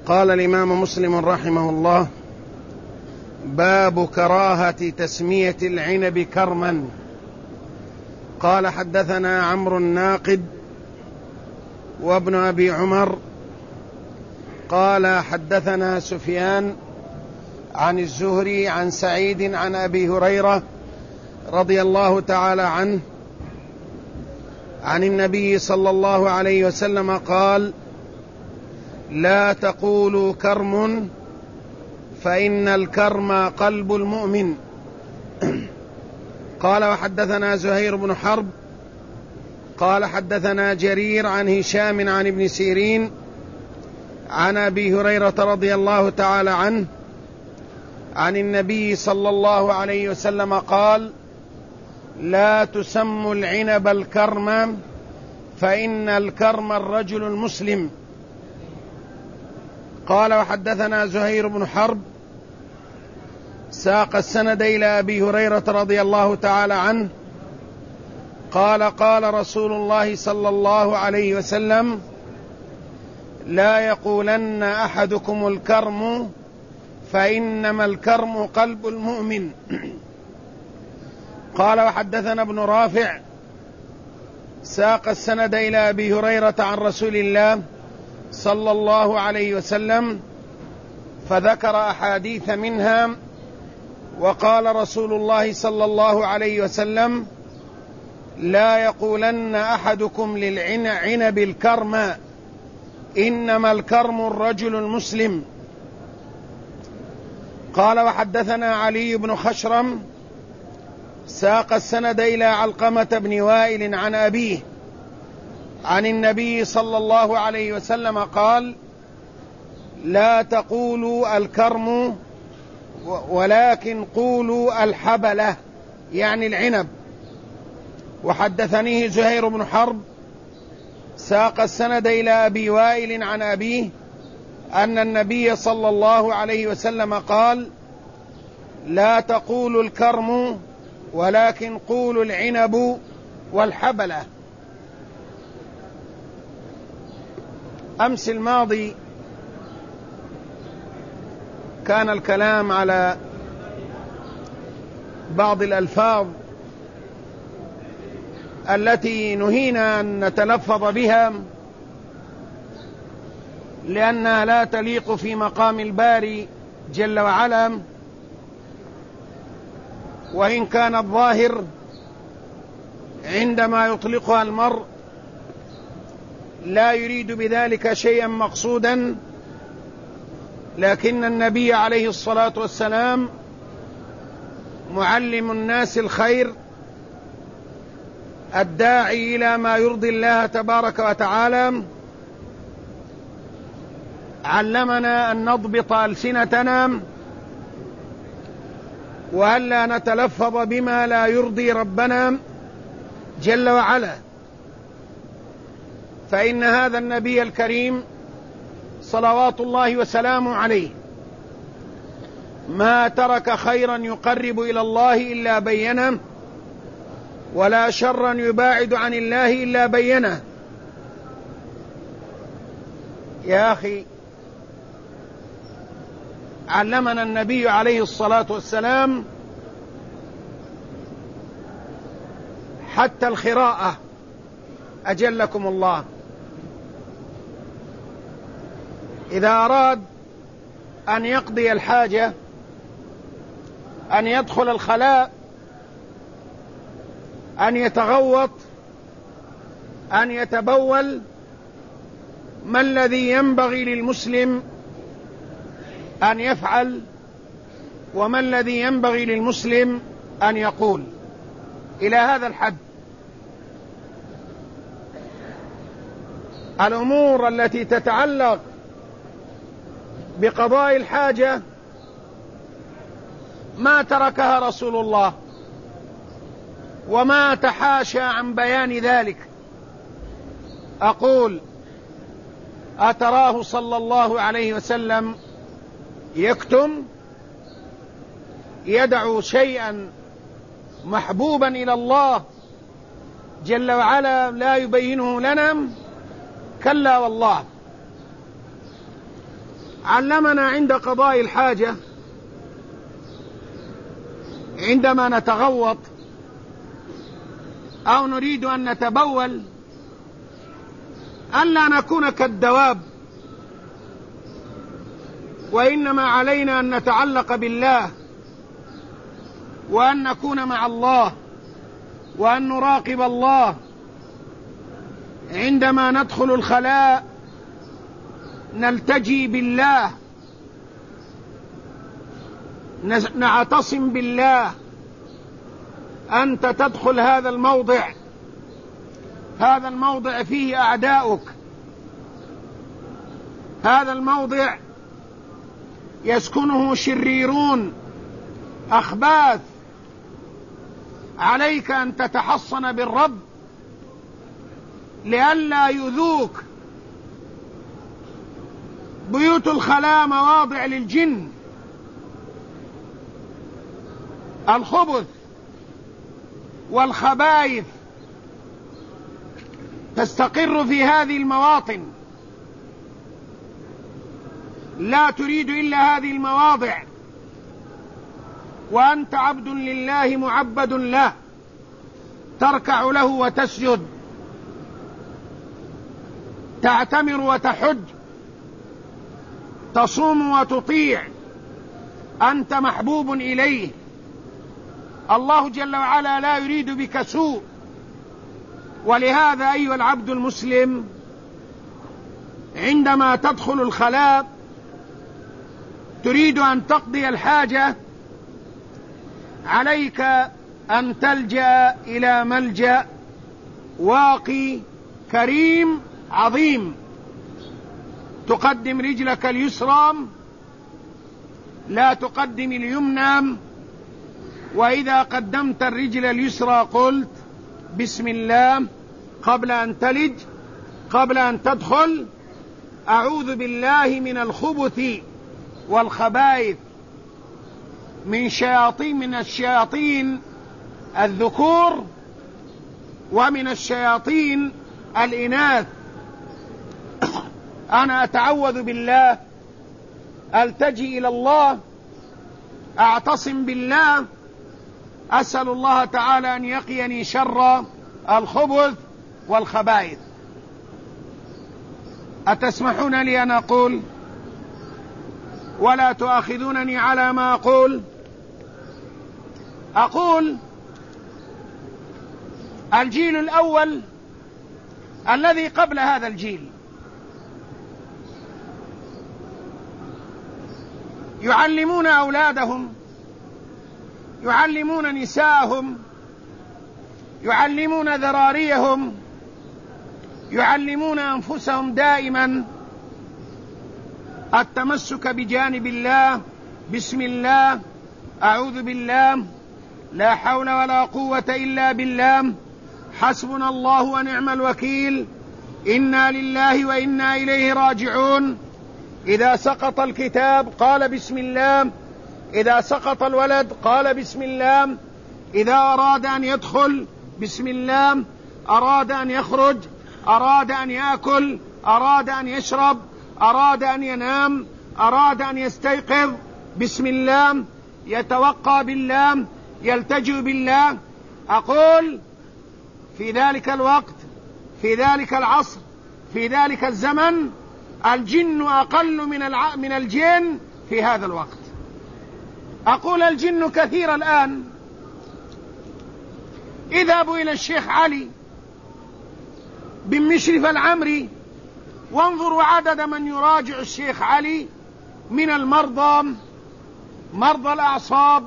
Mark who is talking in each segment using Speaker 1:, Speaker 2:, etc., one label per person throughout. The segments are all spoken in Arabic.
Speaker 1: قال الإمام مسلم رحمه الله: باب كراهة تسمية العنب كرما. قال: حدثنا عمرو الناقد وابن أبي عمر قال: حدثنا سفيان عن الزهري عن سعيد عن أبي هريرة رضي الله تعالى عنه عن النبي صلى الله عليه وسلم قال: لا تقولوا كرم فإن الكرم قلب المؤمن. قال: وحدثنا زهير بن حرب قال: حدثنا جرير عن هشام عن ابن سيرين عن أبي هريرة رضي الله تعالى عنه عن النبي صلى الله عليه وسلم قال: لا تسموا العنب الكرم فإن الكرم الرجل المسلم. قال: وحدثنا زهير بن حرب ساق السند إلى أبي هريرة رضي الله تعالى عنه قال: قال رسول الله صلى الله عليه وسلم: لا يقولن أحدكم الكرم فإنما الكرم قلب المؤمن. قال: وحدثنا ابن رافع ساق السند إلى أبي هريرة عن رسول الله صلى الله عليه وسلم فذكر أحاديث منها، وقال رسول الله صلى الله عليه وسلم: لا يقولن أحدكم للعنب الكرم إنما الكرم الرجل المسلم. قال: وحدثنا علي بن خشرم ساق السند إلى علقمة بن وائل عن أبيه عن النبي صلى الله عليه وسلم قال: لا تقولوا الكرم ولكن قولوا الحبلة، يعني العنب. وحدثنيه زهير بن حرب ساق السند إلى أبي وائل عن أبيه أن النبي صلى الله عليه وسلم قال: لا تقولوا الكرم ولكن قولوا العنب والحبلة. أمس الماضي كان الكلام على بعض الألفاظ التي نهينا أن نتلفظ بها لأنها لا تليق في مقام الباري جل وعلا، وإن كان الظاهر عندما يطلقها المرء لا يريد بذلك شيئا مقصودا، لكن النبي عليه الصلاة والسلام معلم الناس الخير الداعي إلى ما يرضي الله تبارك وتعالى علمنا أن نضبط ألسنتنا وألا نتلفظ بما لا يرضي ربنا جل وعلا، فإن هذا النبي الكريم صلوات الله وسلامه عليه ما ترك خيرا يقرب إلى الله إلا بينه، ولا شرا يباعد عن الله إلا بينه. يا أخي، علمنا النبي عليه الصلاة والسلام حتى الخراءة، أجلكم الله، إذا أراد أن يقضي الحاجة أن يدخل الخلاء، أن يتغوط، أن يتبول، ما الذي ينبغي للمسلم أن يفعل وما الذي ينبغي للمسلم أن يقول؟ إلى هذا الحد الأمور التي تتعلق بقضاء الحاجة ما تركها رسول الله وما تحاشى عن بيان ذلك. أقول: أتراه صلى الله عليه وسلم يكتم، يدعو شيئا محبوبا إلى الله جل وعلا لا يبينه لنا؟ كلا والله. علمنا عند قضاء الحاجة عندما نتغوط أو نريد أن نتبول ألا نكون كالدواب، وإنما علينا أن نتعلق بالله، وأن نكون مع الله، وأن نراقب الله. عندما ندخل الخلاء نلتجي بالله، نعتصم بالله. أنت تدخل هذا الموضع، هذا الموضع فيه أعداؤك، هذا الموضع يسكنه شريرون أخباث. عليك أن تتحصن بالرب لئلا يؤذوك. بيوت الخلاء مواضع للجن، الخبث والخبائث تستقر في هذه المواطن. لا تريد إلا هذه المواضع، وأنت عبد لله معبد له، تركع له وتسجد، تعتمر وتحج، تصوم وتطيع، أنت محبوب إليه. الله جل وعلا لا يريد بك سوء. ولهذا أيها العبد المسلم، عندما تدخل الخلاء تريد أن تقضي الحاجة، عليك أن تلجأ إلى ملجأ واقي كريم عظيم. تقدم رجلك اليسرى، لا تقدم اليمنى. وإذا قدمت الرجل اليسرى قلت بسم الله قبل أن تلج، قبل أن تدخل. أعوذ بالله من الخبث والخبائث، من الشياطين الذكور ومن الشياطين الإناث. أنا أتعوذ بالله، ألتجي إلى الله، أعتصم بالله، أسأل الله تعالى أن يقيني شر الخبث والخبائث. أتسمحون لي أن أقول ولا تؤاخذونني على ما أقول؟ أقول الجيل الأول الذي قبل هذا الجيل يعلمون أولادهم، يعلمون نساءهم، يعلمون ذراريهم، يعلمون أنفسهم دائما التمسك بجانب الله. بسم الله، أعوذ بالله، لا حول ولا قوة إلا بالله، حسبنا الله ونعم الوكيل، إنا لله وإنا إليه راجعون. إذا سقط الكتاب قال بسم الله، إذا سقط الولد قال بسم الله، إذا أراد أن يدخل بسم الله، أراد أن يخرج، أراد أن يأكل، أراد أن يشرب، أراد أن ينام، أراد أن يستيقظ بسم الله، يتوقى بالله، يلتجئ بالله. أقول في ذلك الوقت، في ذلك العصر، في ذلك الزمن، الجن أقل من الجن في هذا الوقت. أقول الجن كثير الآن. اذهبوا إلى الشيخ علي بن مشرف العمري وانظروا عدد من يراجع الشيخ علي من المرضى، مرضى الأعصاب،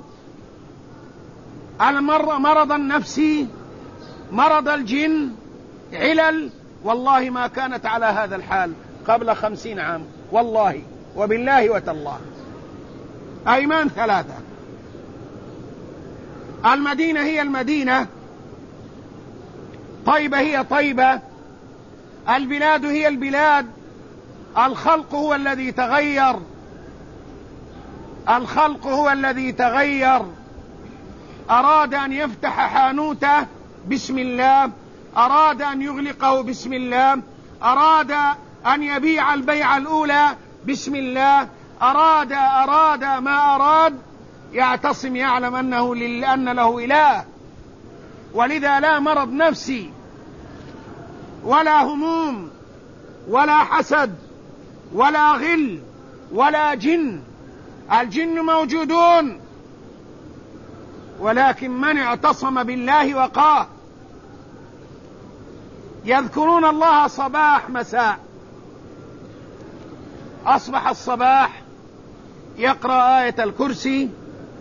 Speaker 1: المرض النفسي، مرض الجن، علل. والله ما كانت على هذا الحال قبل 50 عام، والله وبالله وتالله. أيمان ثلاثة. المدينة هي المدينة، طيبة هي طيبة، البلاد هي البلاد. الخلق هو الذي تغير، الخلق هو الذي تغير. أراد أن يفتح حانوته بسم الله، أراد أن يغلقه بسم الله، أراد أن يبيع البيعة الأولى بسم الله، أراد ما أراد، يعتصم يعلم أن له إله. ولذا لا مرض نفسي ولا هموم ولا حسد ولا غل ولا جن. الجن موجودون، ولكن من اعتصم بالله وقاه. يذكرون الله صباح مساء. أصبح الصباح يقرأ آية الكرسي،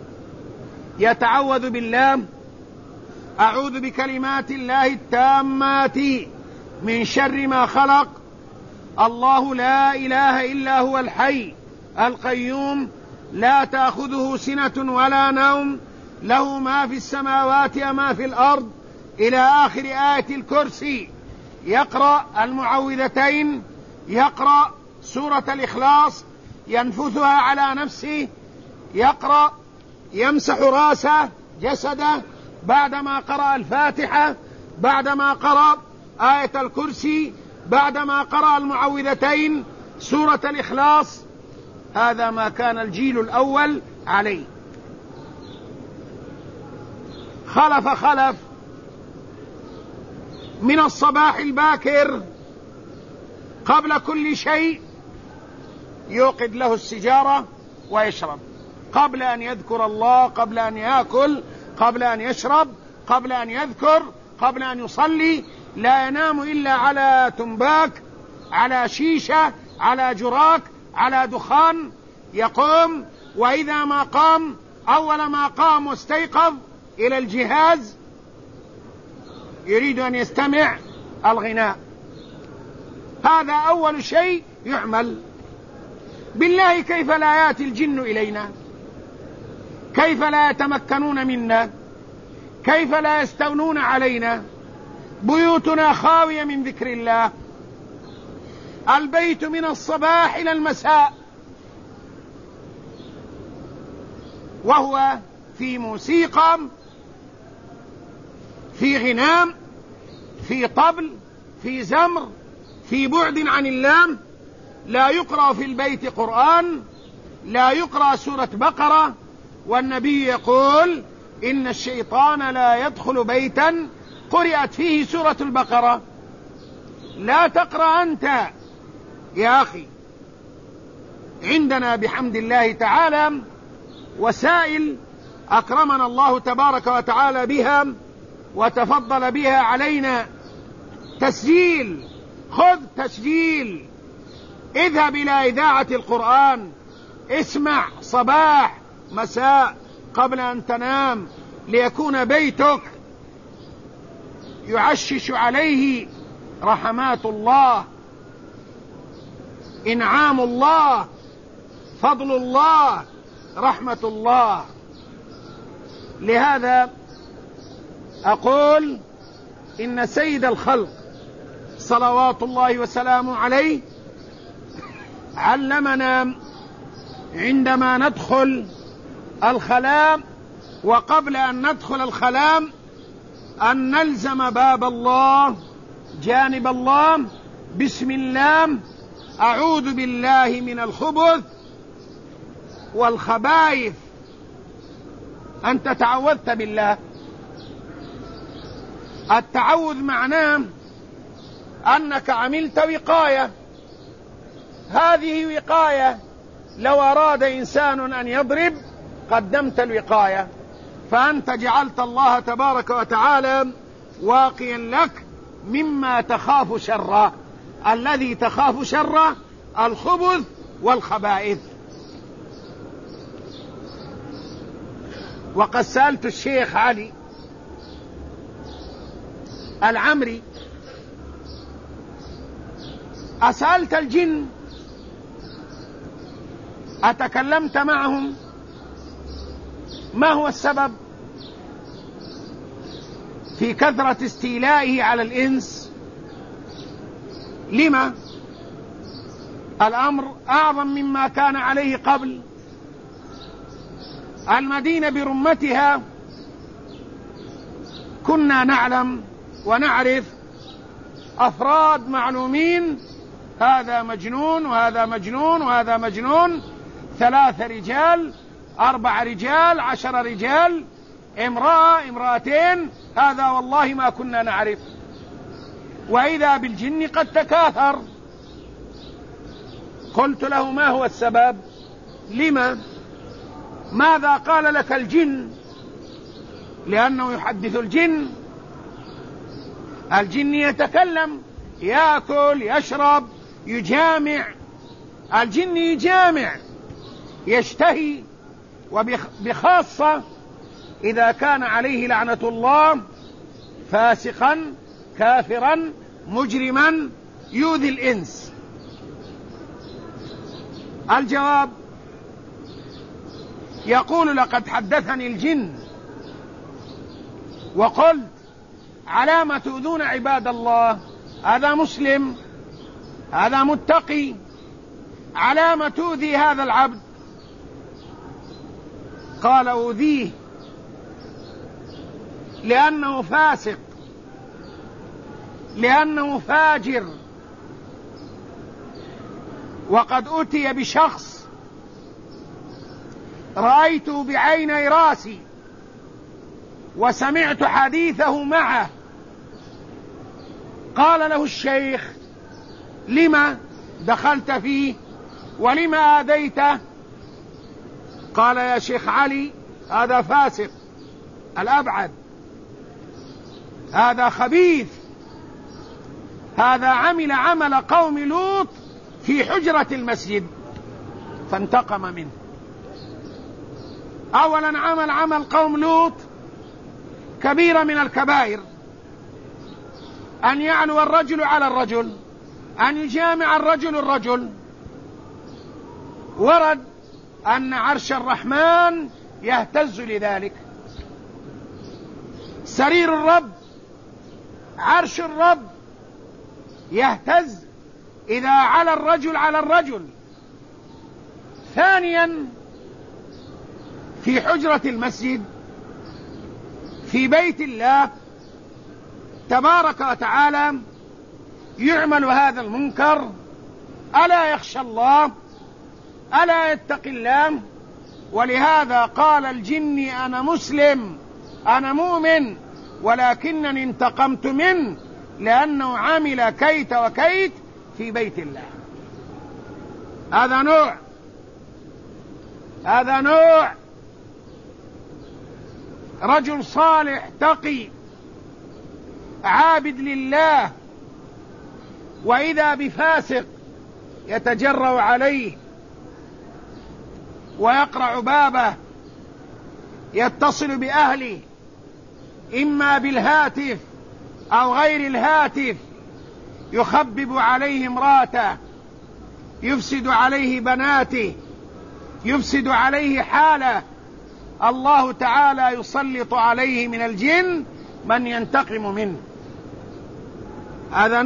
Speaker 1: يتعوذ بالله، أعوذ بكلمات الله التامات من شر ما خلق، الله لا إله إلا هو الحي القيوم لا تأخذه سنة ولا نوم، له ما في السماوات وما في الأرض، إلى آخر آية الكرسي. يقرأ المعوذتين، يقرأ سورة الإخلاص ينفثها على نفسه، يقرأ يمسح راسه جسده بعدما قرأ الفاتحة، بعدما قرأ آية الكرسي، بعدما قرأ المعوذتين سورة الإخلاص. هذا ما كان الجيل الأول عليه. خلف من الصباح الباكر قبل كل شيء يوقد له السجارة ويشرب، قبل أن يذكر الله، قبل أن يأكل، قبل أن يشرب، قبل أن يذكر، قبل أن يصلي. لا ينام إلا على تنباك، على شيشة، على جراك، على دخان. يقوم، وإذا ما قام أول ما قام واستيقظ إلى الجهاز يريد أن يستمع الغناء. هذا أول شيء يعمل. بالله كيف لا يأتي الجن إلينا؟ كيف لا يتمكنون منا؟ كيف لا يستولون علينا؟ بيوتنا خاوية من ذكر الله، البيت من الصباح إلى المساء وهو في موسيقى، في غنام، في طبل، في زمر، في بعد عن الله. لا يقرأ في البيت قرآن، لا يقرأ سورة بقرة. والنبي يقول إن الشيطان لا يدخل بيتا قرأت فيه سورة البقرة. لا تقرأ أنت يا أخي. عندنا بحمد الله تعالى وسائل أكرمنا الله تبارك وتعالى بها وتفضل بها علينا. تسجيل، خذ تسجيل، اذهب إلى إذاعة القرآن، اسمع صباح مساء قبل أن تنام، ليكون بيتك يعشش عليه رحمات الله، إنعام الله، فضل الله، رحمة الله. لهذا أقول إن سيد الخلق صلوات الله وسلامه عليه علمنا عندما ندخل الخلاء وقبل أن ندخل الخلاء أن نلزم باب الله، جانب الله، بسم الله، أعوذ بالله من الخبث والخبائث. أنت تعوذت بالله. التعوذ معناه أنك عملت وقاية. هذه وقاية، لو أراد إنسان أن يضرب قدمت الوقاية، فأنت جعلت الله تبارك وتعالى واقيا لك مما تخاف شره. الذي تخاف شره الخبث والخبائث. وقد سألت الشيخ علي العمري، أسألت الجن أتكلمت معهم؟ ما هو السبب في كثرة استيلائه على الإنس؟ لما؟ الأمر أعظم مما كان عليه قبل. المدينة برمتها كنا نعلم ونعرف أفراد معلومين هذا مجنون وهذا مجنون وهذا مجنون، 3 رجال 4 رجال 10 رجال، امرأة امرأتين، هذا والله ما كنا نعرف. وإذا بالجن قد تكاثر. قلت له: ما هو السبب؟ لما؟ ماذا قال لك الجن؟ لأنه يحدث الجن. الجن يتكلم، يأكل، يشرب، يجامع. الجن يجامع، يشتهي، وبخاصة إذا كان عليه لعنة الله فاسقا كافرا مجرما يؤذي الإنس. الجواب: يقول: لقد حدثني الجن وقلت: على ما تؤذون عباد الله؟ هذا مسلم، هذا متقي، على ما تؤذي هذا العبد؟ قال: أؤذيه لأنه فاسق، لأنه فاجر، وقد أتي بشخص رأيته بعيني راسي وسمعت حديثه معه. قال له الشيخ: لما دخلت فيه ولما آذيته؟ قال: يا شيخ علي، هذا فاسق الأبعد، هذا خبيث، هذا عمل عمل قوم لوط في حجرة المسجد فانتقم منه. أولا عمل قوم لوط كبيرة من الكبائر، أن يعلو الرجل على الرجل، أن يجامع الرجل الرجل. ورد أن عرش الرحمن يهتز لذلك. سرير الرب، عرش الرب يهتز إذا على الرجل على الرجل. ثانيا، في حجرة المسجد في بيت الله تبارك وتعالى يعمل هذا المنكر. ألا يخشى الله؟ ألا يتقي الله؟ ولهذا قال الجن: أنا مسلم، أنا مؤمن، ولكنني انتقمت منه لأنه عمل كيت وكيت في بيت الله. هذا نوع رجل صالح تقي عابد لله، وإذا بفاسق يتجرأ عليه ويقرع بابه، يتصل بأهله إما بالهاتف أو غير الهاتف، يخبب عليه امراته، يفسد عليه بناته، يفسد عليه حاله. الله تعالى يسلط عليه من الجن من ينتقم منه. هذا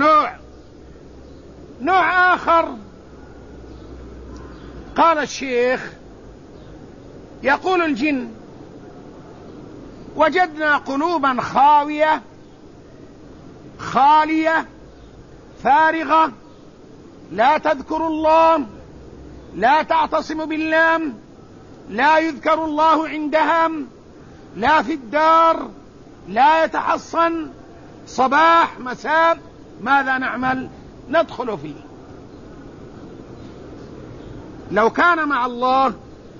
Speaker 1: نوع آخر. قال الشيخ: يقول الجن: وجدنا قلوبا خالية فارغة، لا تذكر الله، لا تعتصم بالله، لا يذكر الله عندها، لا في الدار، لا يتحصن، صباح مساء. ماذا نعمل؟ ندخل فيه. لو كان مع الله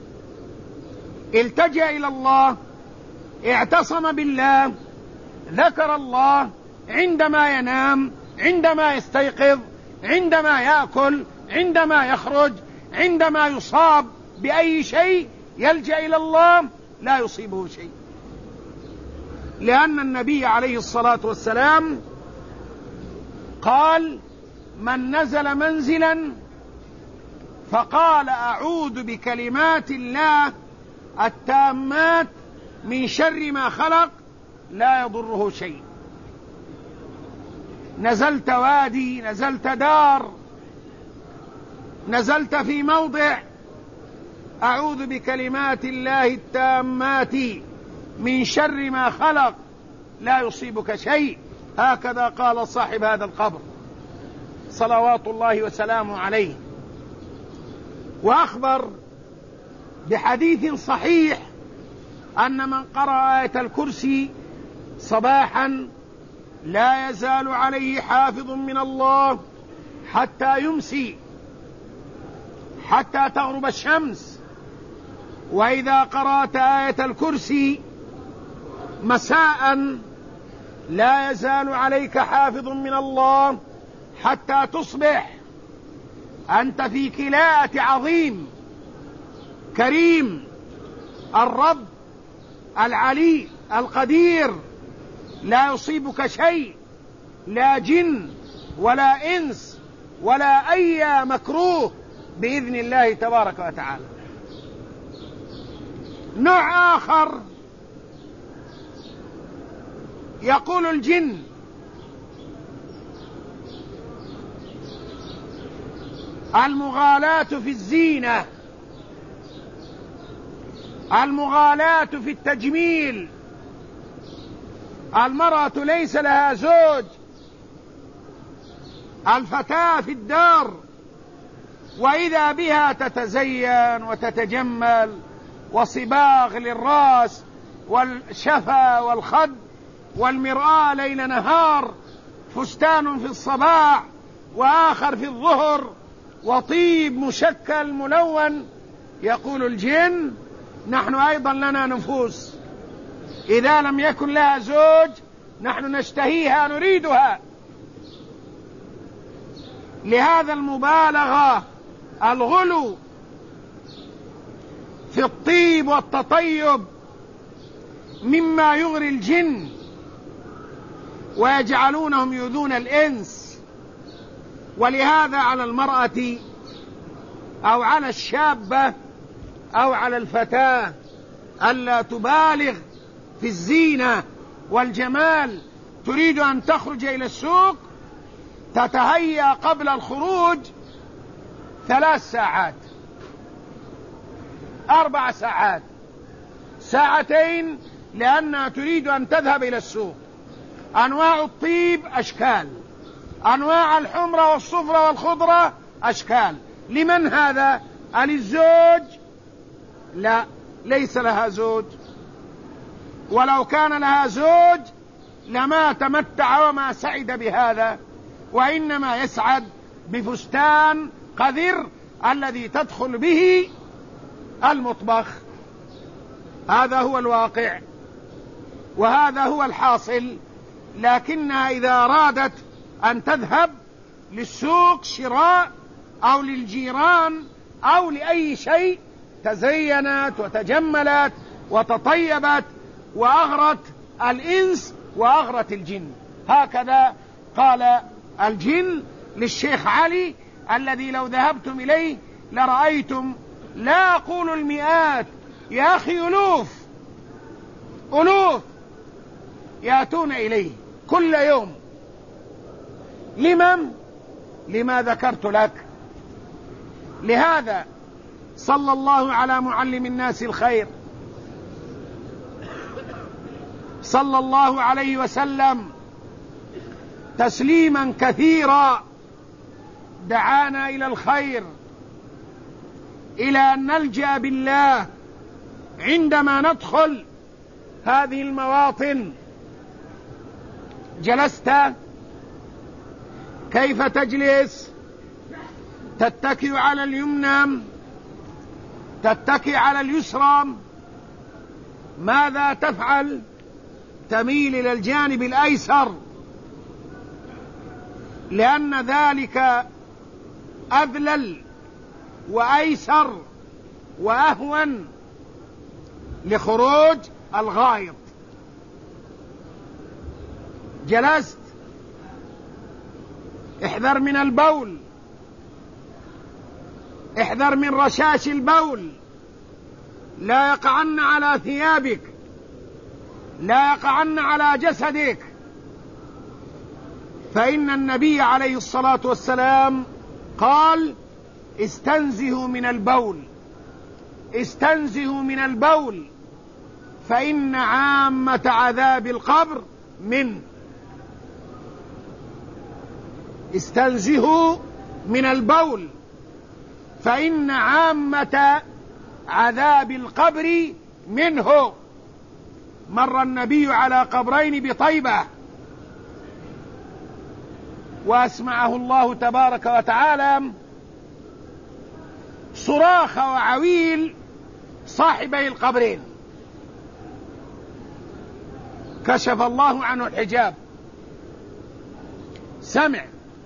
Speaker 1: التجأ إلى الله، اعتصم بالله، ذكر الله عندما ينام، عندما يستيقظ، عندما يأكل، عندما يخرج، عندما يصاب بأي شيء يلجأ إلى الله، لا يصيبه شيء. لأن النبي عليه الصلاة والسلام قال: من نزل منزلا فقال: أعوذ بكلمات الله التامات من شر ما خلق، لا يضره شيء. نزلت وادي، نزلت دار، نزلت في موضع، أعوذ بكلمات الله التامات من شر ما خلق، لا يصيبك شيء. هكذا قال صاحب هذا القبر. صلوات الله وسلامه عليه. وأخبر بحديث صحيح أن من قرأ آية الكرسي صباحا لا يزال عليه حافظ من الله حتى يمسي، حتى تغرب الشمس. وإذا قرأت آية الكرسي مساء لا يزال عليك حافظ من الله حتى تصبح. أنت في كلاءة عظيم كريم الرب العلي القدير، لا يصيبك شيء، لا جن ولا إنس ولا أي مكروه بإذن الله تبارك وتعالى. نوع آخر يقول الجن: المغالاة في الزينة، المغالاة في التجميل. المرأة ليس لها زوج، الفتاة في الدار، وإذا بها تتزين وتتجمل، وصباغ للرأس والشفا والخد والمرآة ليل نهار، فستان في الصباح وآخر في الظهر، وطيب مشكل ملون. يقول الجن: نحن أيضا لنا نفوس، إذا لم يكن لها زوج نحن نشتهيها نريدها. لهذا المبالغة، الغلو في الطيب والتطيب مما يغري الجن، ويجعلونهم يؤذون الإنس. ولهذا على المرأة أو على الشابة أو على الفتاة ألا تبالغ في الزينة والجمال. تريد أن تخرج إلى السوق، تتهيأ قبل الخروج 3 ساعات 4 ساعات 2 ساعتين، لأنها تريد أن تذهب إلى السوق. أنواع الطيب أشكال، أنواع الحمرة والصفرة والخضرة أشكال. لمن هذا؟ للزوج؟ لا، ليس لها زوج. ولو كان لها زوج لما تمتع وما سعد بهذا، وإنما يسعد بفستان قذر الذي تدخل به المطبخ. هذا هو الواقع وهذا هو الحاصل. لكنها إذا أرادت أن تذهب للسوق شراء أو للجيران أو لأي شيء، تزينت وتجملت وتطيبت وأغرت الإنس وأغرت الجن. هكذا قال الجن للشيخ علي الذي لو ذهبتم إليه لرأيتم، لا أقول المئات يا أخي، ألوف يأتون إليه كل يوم. لما ذكرت لك. لهذا صلى الله على معلم الناس الخير صلى الله عليه وسلم تسليما كثيرا، دعانا إلى الخير، إلى أن نلجأ بالله عندما ندخل هذه المواطن. جلست كيف تجلس؟ تتكئ على اليمنى، تتكئ على اليسرى، ماذا تفعل؟ تميل إلى الجانب الأيسر، لأن ذلك أذلل وأيسر وأهون لخروج الغائط. جلست، احذر من البول، احذر من رشاش البول، لا يقعن على ثيابك، لا يقعن على جسدك. فإن النبي عليه الصلاة والسلام قال: استنزهوا من البول، استنزهوا من البول، فإن عامة عذاب القبر منه. استنزهوا من البول فإن عامة عذاب القبر منه. مر النبي على قبرين بطيبة وأسمعه الله تبارك وتعالى صراخ وعويل صاحبي القبرين، كشف الله عنه الحجاب، سمع،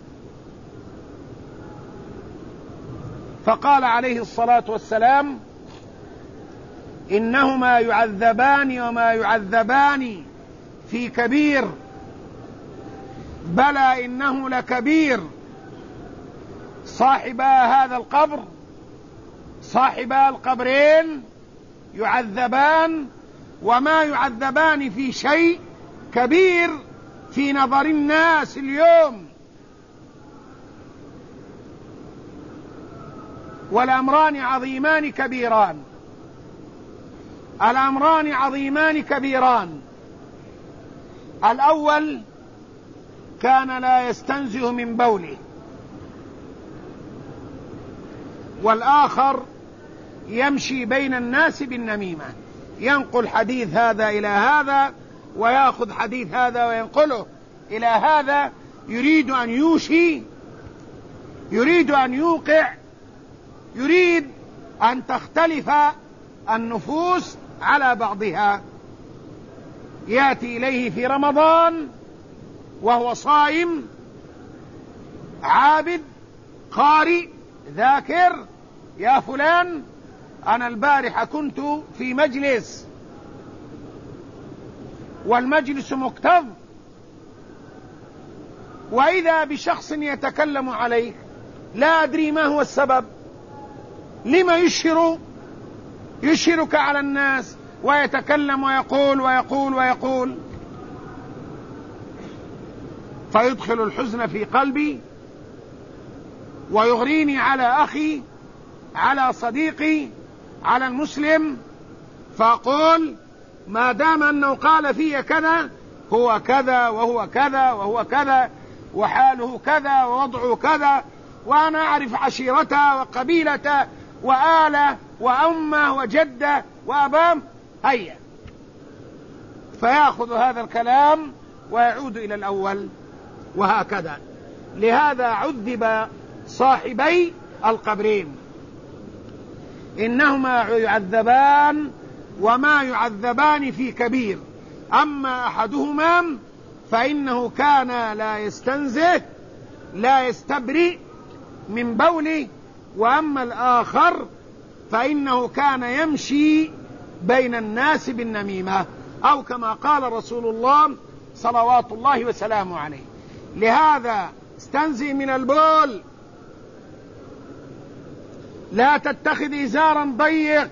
Speaker 1: فقال عليه الصلاة والسلام: إنهما يعذبان وما يعذبان في كبير، بلى إنه لكبير. صاحبا هذا القبر، صاحبا القبرين يعذبان، وما يعذبان في شيء كبير في نظر الناس اليوم. والأمران عظيمان كبيران، الأمران عظيمان كبيران. الأول كان لا يستنزه من بوله، والآخر يمشي بين الناس بالنميمة، ينقل حديث هذا إلى هذا ويأخذ حديث هذا وينقله إلى هذا، يريد أن يوشي، يريد أن يوقع، يريد أن تختلف النفوس على بعضها. يأتي إليه في رمضان وهو صائم عابد قارئ ذاكر: يا فلان أنا البارحة كنت في مجلس والمجلس مكتظ، وإذا بشخص يتكلم عليك لا أدري ما هو السبب، لما يشهرك على الناس ويتكلم ويقول ويقول ويقول، فيدخل الحزن في قلبي ويغريني على أخي، على صديقي، على المسلم، فأقول ما دام أنه قال في كذا، هو كذا وهو كذا وهو كذا وحاله كذا ووضعه كذا، وأنا أعرف عشيرته وقبيلته وآله وأمه وجده وأبام، هيا، فيأخذ هذا الكلام ويعود إلى الأول، وهكذا. لهذا عذب صاحبي القبرين، إنهما يعذبان وما يعذبان في كبير، أما أحدهما فإنه كان لا يستنزه لا يستبرئ من بوله، وأما الآخر فإنه كان يمشي بين الناس بالنميمة، أو كما قال رسول الله صلوات الله وسلامه عليه. لهذا استنزه من البول، لا تتخذ إزارا ضيق،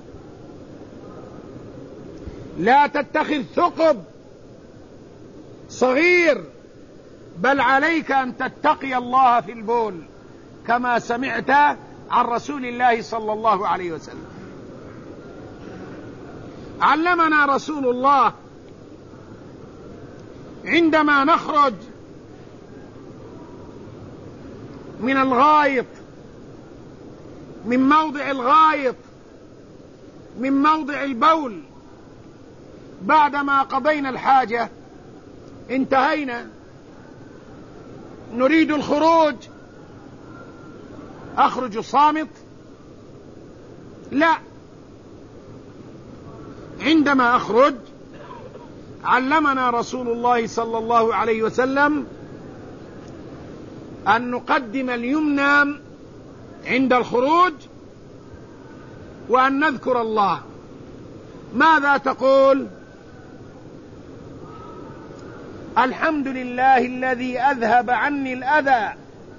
Speaker 1: لا تتخذ ثقب صغير، بل عليك أن تتقي الله في البول، كما سمعت عن رسول الله صلى الله عليه وسلم. علمنا رسول الله عندما نخرج من الغائط، من موضع الغائط، من موضع البول، بعدما قضينا الحاجة انتهينا، نريد الخروج، أخرج صامت؟ لا، عندما أخرج علمنا رسول الله صلى الله عليه وسلم أن نقدم اليمنى عند الخروج وأن نذكر الله. ماذا تقول؟ الحمد لله الذي أذهب عني الأذى،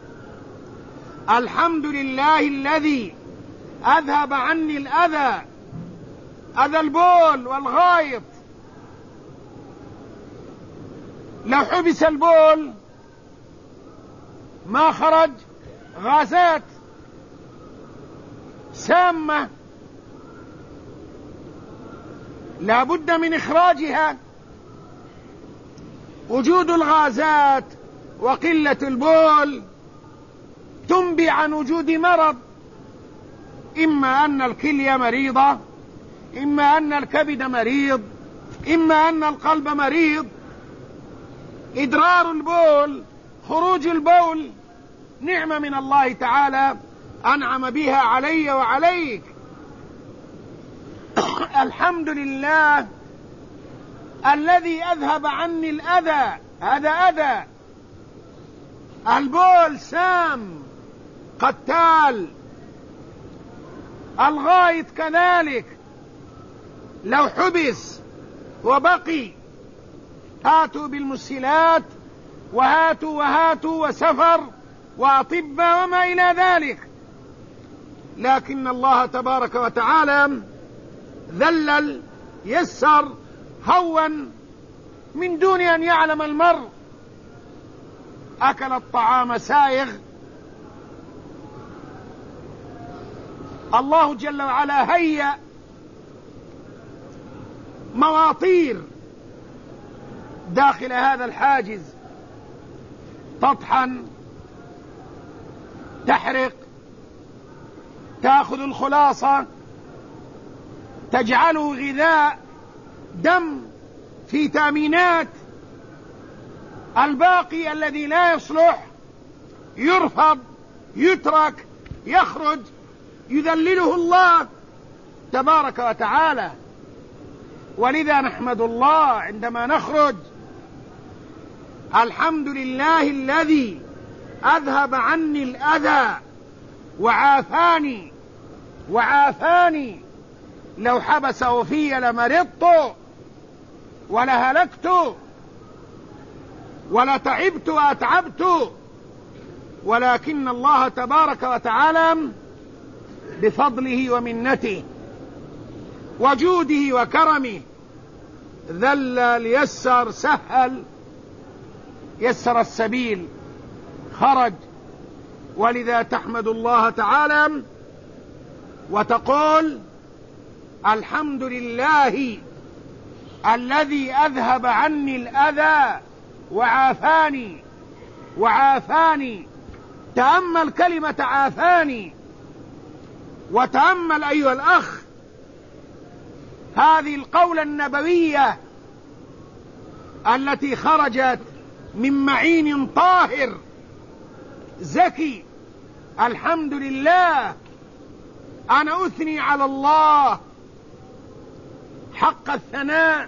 Speaker 1: الحمد لله الذي أذهب عني الأذى، أذى البول والغائط. لو حبس البول ما خرج غازات سامة لا بد من إخراجها. وجود الغازات وقلة البول تنبي عن وجود مرض، إما أن الكلية مريضة، إما أن الكبد مريض، إما أن القلب مريض. إدرار البول، خروج البول، نعمة من الله تعالى أنعم بها علي وعليك. الحمد لله الذي أذهب عني الأذى. هذا أذى، البول سام قتال، الغائط كذلك لو حبس وبقي. هاتوا بالمسهلات وهاتوا وسفر وأطباء وما إلى ذلك، لكن الله تبارك وتعالى ذلل يسر هون من دون أن يعلم المرء. أكل الطعام سائغ، الله جل وعلا هيأ مواطير داخل هذا الحاجز تطحن، تحرق، تأخذ الخلاصة، تجعله غذاء، دم، فيتامينات. الباقي الذي لا يصلح يرفض، يترك، يخرج، يذلله الله تبارك وتعالى. ولذا نحمد الله عندما نخرج، الحمد لله الذي أذهب عني الأذى وعافاني. لو حبسه في لمرضت ولهلكت ولتعبت وأتعبت، ولكن الله تبارك وتعالى بفضله ومنته وجوده وكرمه ذلل، يسر، سهل، يسر السبيل، خرج. ولذا تحمد الله تعالى وتقول الحمد لله الذي أذهب عني الأذى وعافاني. تأمل كلمة عافاني، وتأمل أيها الأخ هذه القولة النبوية التي خرجت من معين طاهر زكي. الحمد لله، أنا أثني على الله حق الثناء،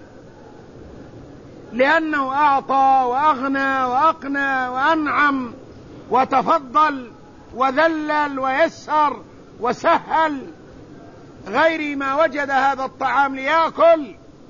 Speaker 1: لأنه أعطى وأغنى وأقنى وأنعم وتفضل وذلل ويسر وسهل. غيري ما وجد هذا الطعام ليأكل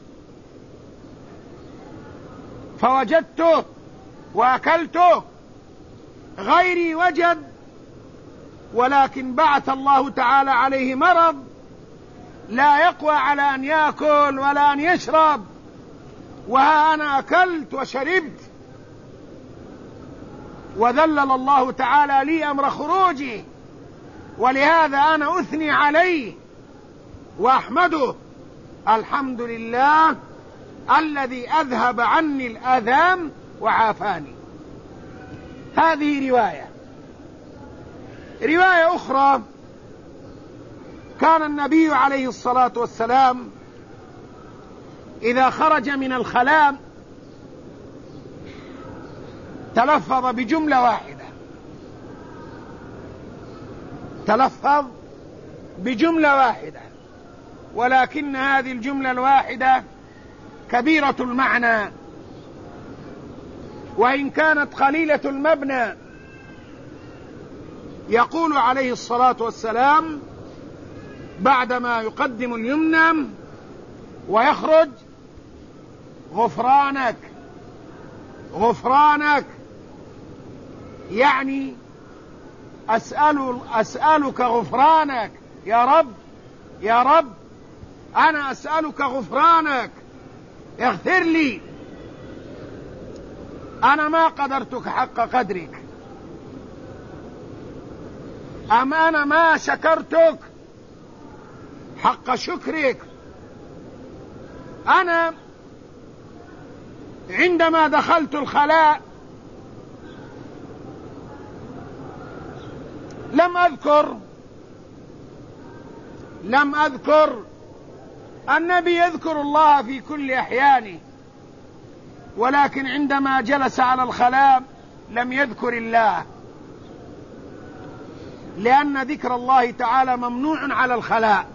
Speaker 1: فوجدته وأكلته، غيري وجد ولكن بعث الله تعالى عليه مرض لا يقوى على أن يأكل ولا أن يشرب، وها أنا أكلت وشربت، وذلل الله تعالى لي أمر خروجي. ولهذا أنا أثني عليه وأحمده. الحمد لله الذي أذهب عني الآثام وعافاني. هذه رواية أخرى، كان النبي عليه الصلاة والسلام إذا خرج من الخلاء تلفظ بجملة واحدة، ولكن هذه الجملة الواحدة كبيرة المعنى، وإن كانت قليلة المبنى. يقول عليه الصلاة والسلام بعدما يقدم اليمنى ويخرج: غفرانك، يعني أسألك غفرانك يا رب أنا أسألك غفرانك، اغفر لي، أنا ما قدرتك حق قدرك، أما أنا ما شكرتك حق شكرك. أنا عندما دخلت الخلاء لم أذكر النبي يذكر الله في كل أحيانه، ولكن عندما جلس على الخلاء لم يذكر الله، لأن ذكر الله تعالى ممنوع على الخلاء،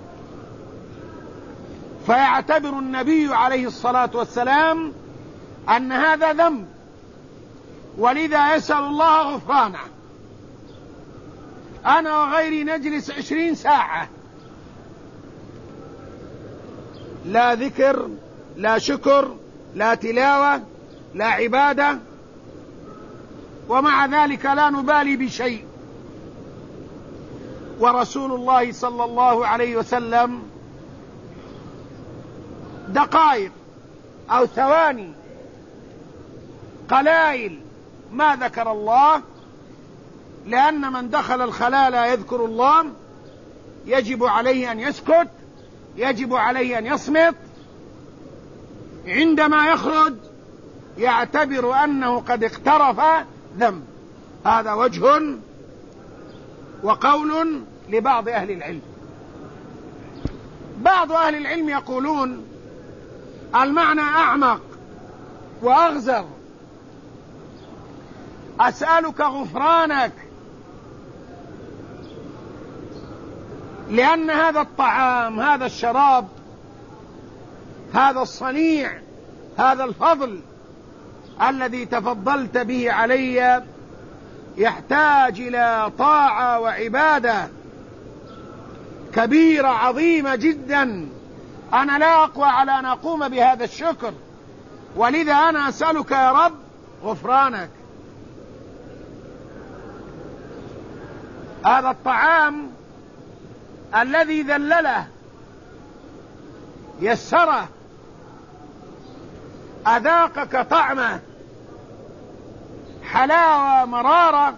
Speaker 1: فيعتبر النبي عليه الصلاة والسلام أن هذا ذنب، ولذا يسأل الله غفرانه. أنا وغيري نجلس 20 ساعة لا ذكر لا شكر لا تلاوة لا عبادة، ومع ذلك لا نبالي بشيء. ورسول الله صلى الله عليه وسلم دقائق أو ثواني قلائل ما ذكر الله، لأن من دخل الخلاء لا يذكر الله يجب عليه أن يسكت، يجب عليه أن يصمت. عندما يخرج يعتبر أنه قد اقترف ذنب. هذا وجه وقول لبعض أهل العلم. بعض أهل العلم يقولون المعنى أعمق وأغزر، أسألك غفرانك، لأن هذا الطعام، هذا الشراب، هذا الصنيع، هذا الفضل الذي تفضلت به علي يحتاج إلى طاعة وعبادة كبيرة عظيمة جدا، أنا لا أقوى على أن أقوم بهذا الشكر، ولذا أنا أسألك يا رب غفرانك. هذا الطعام الذي ذلله يسره أذاقك طعمه، حلاوة مرارة،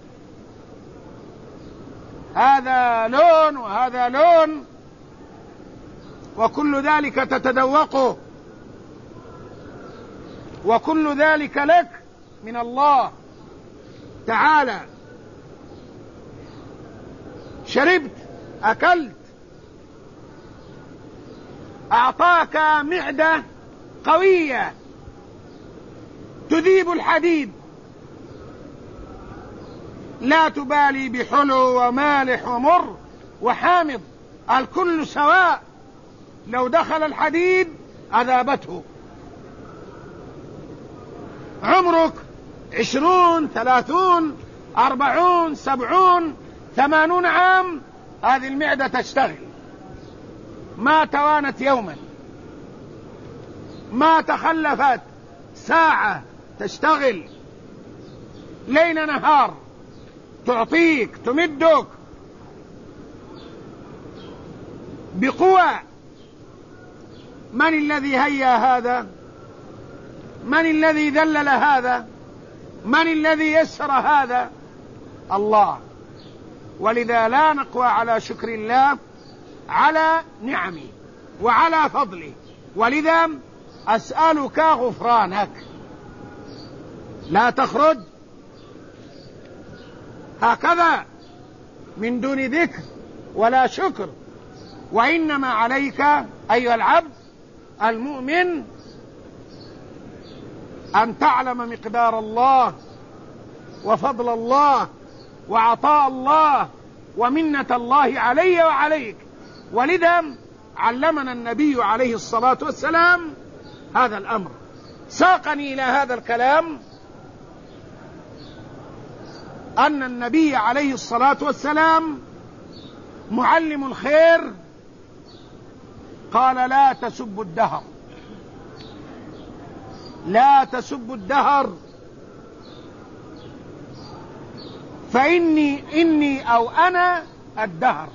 Speaker 1: هذا لون وهذا لون، وكل ذلك تتذوقه، وكل ذلك لك من الله تعالى. شربت، أكلت، أعطاك معدة قوية تذيب الحديد، لا تبالي بحلو ومالح ومر وحامض، الكل سواء، لو دخل الحديد أذابته. عمرك 20 30 40 70 80 عام، هذه المعدة تشتغل، ما توانت يوما، ما تخلفت ساعة، تشتغل ليل نهار، تعطيك، تمدك بقوة. من الذي هيا هذا؟ من الذي ذلل هذا؟ من الذي يسر هذا؟ الله. ولذا لا نقوى على شكر الله على نعمه وعلى فضله، ولذا أسألك غفرانك. لا تخرج هكذا من دون ذكر ولا شكر، وإنما عليك أيها العبد المؤمن أن تعلم مقدار الله وفضل الله وعطاء الله ومنة الله علي وعليك. ولذا علمنا النبي عليه الصلاة والسلام هذا الأمر. ساقني إلى هذا الكلام أن النبي عليه الصلاة والسلام معلم الخير قال: لا تسبوا الدهر، لا تسبوا الدهر، فإني أو أنا الدهر.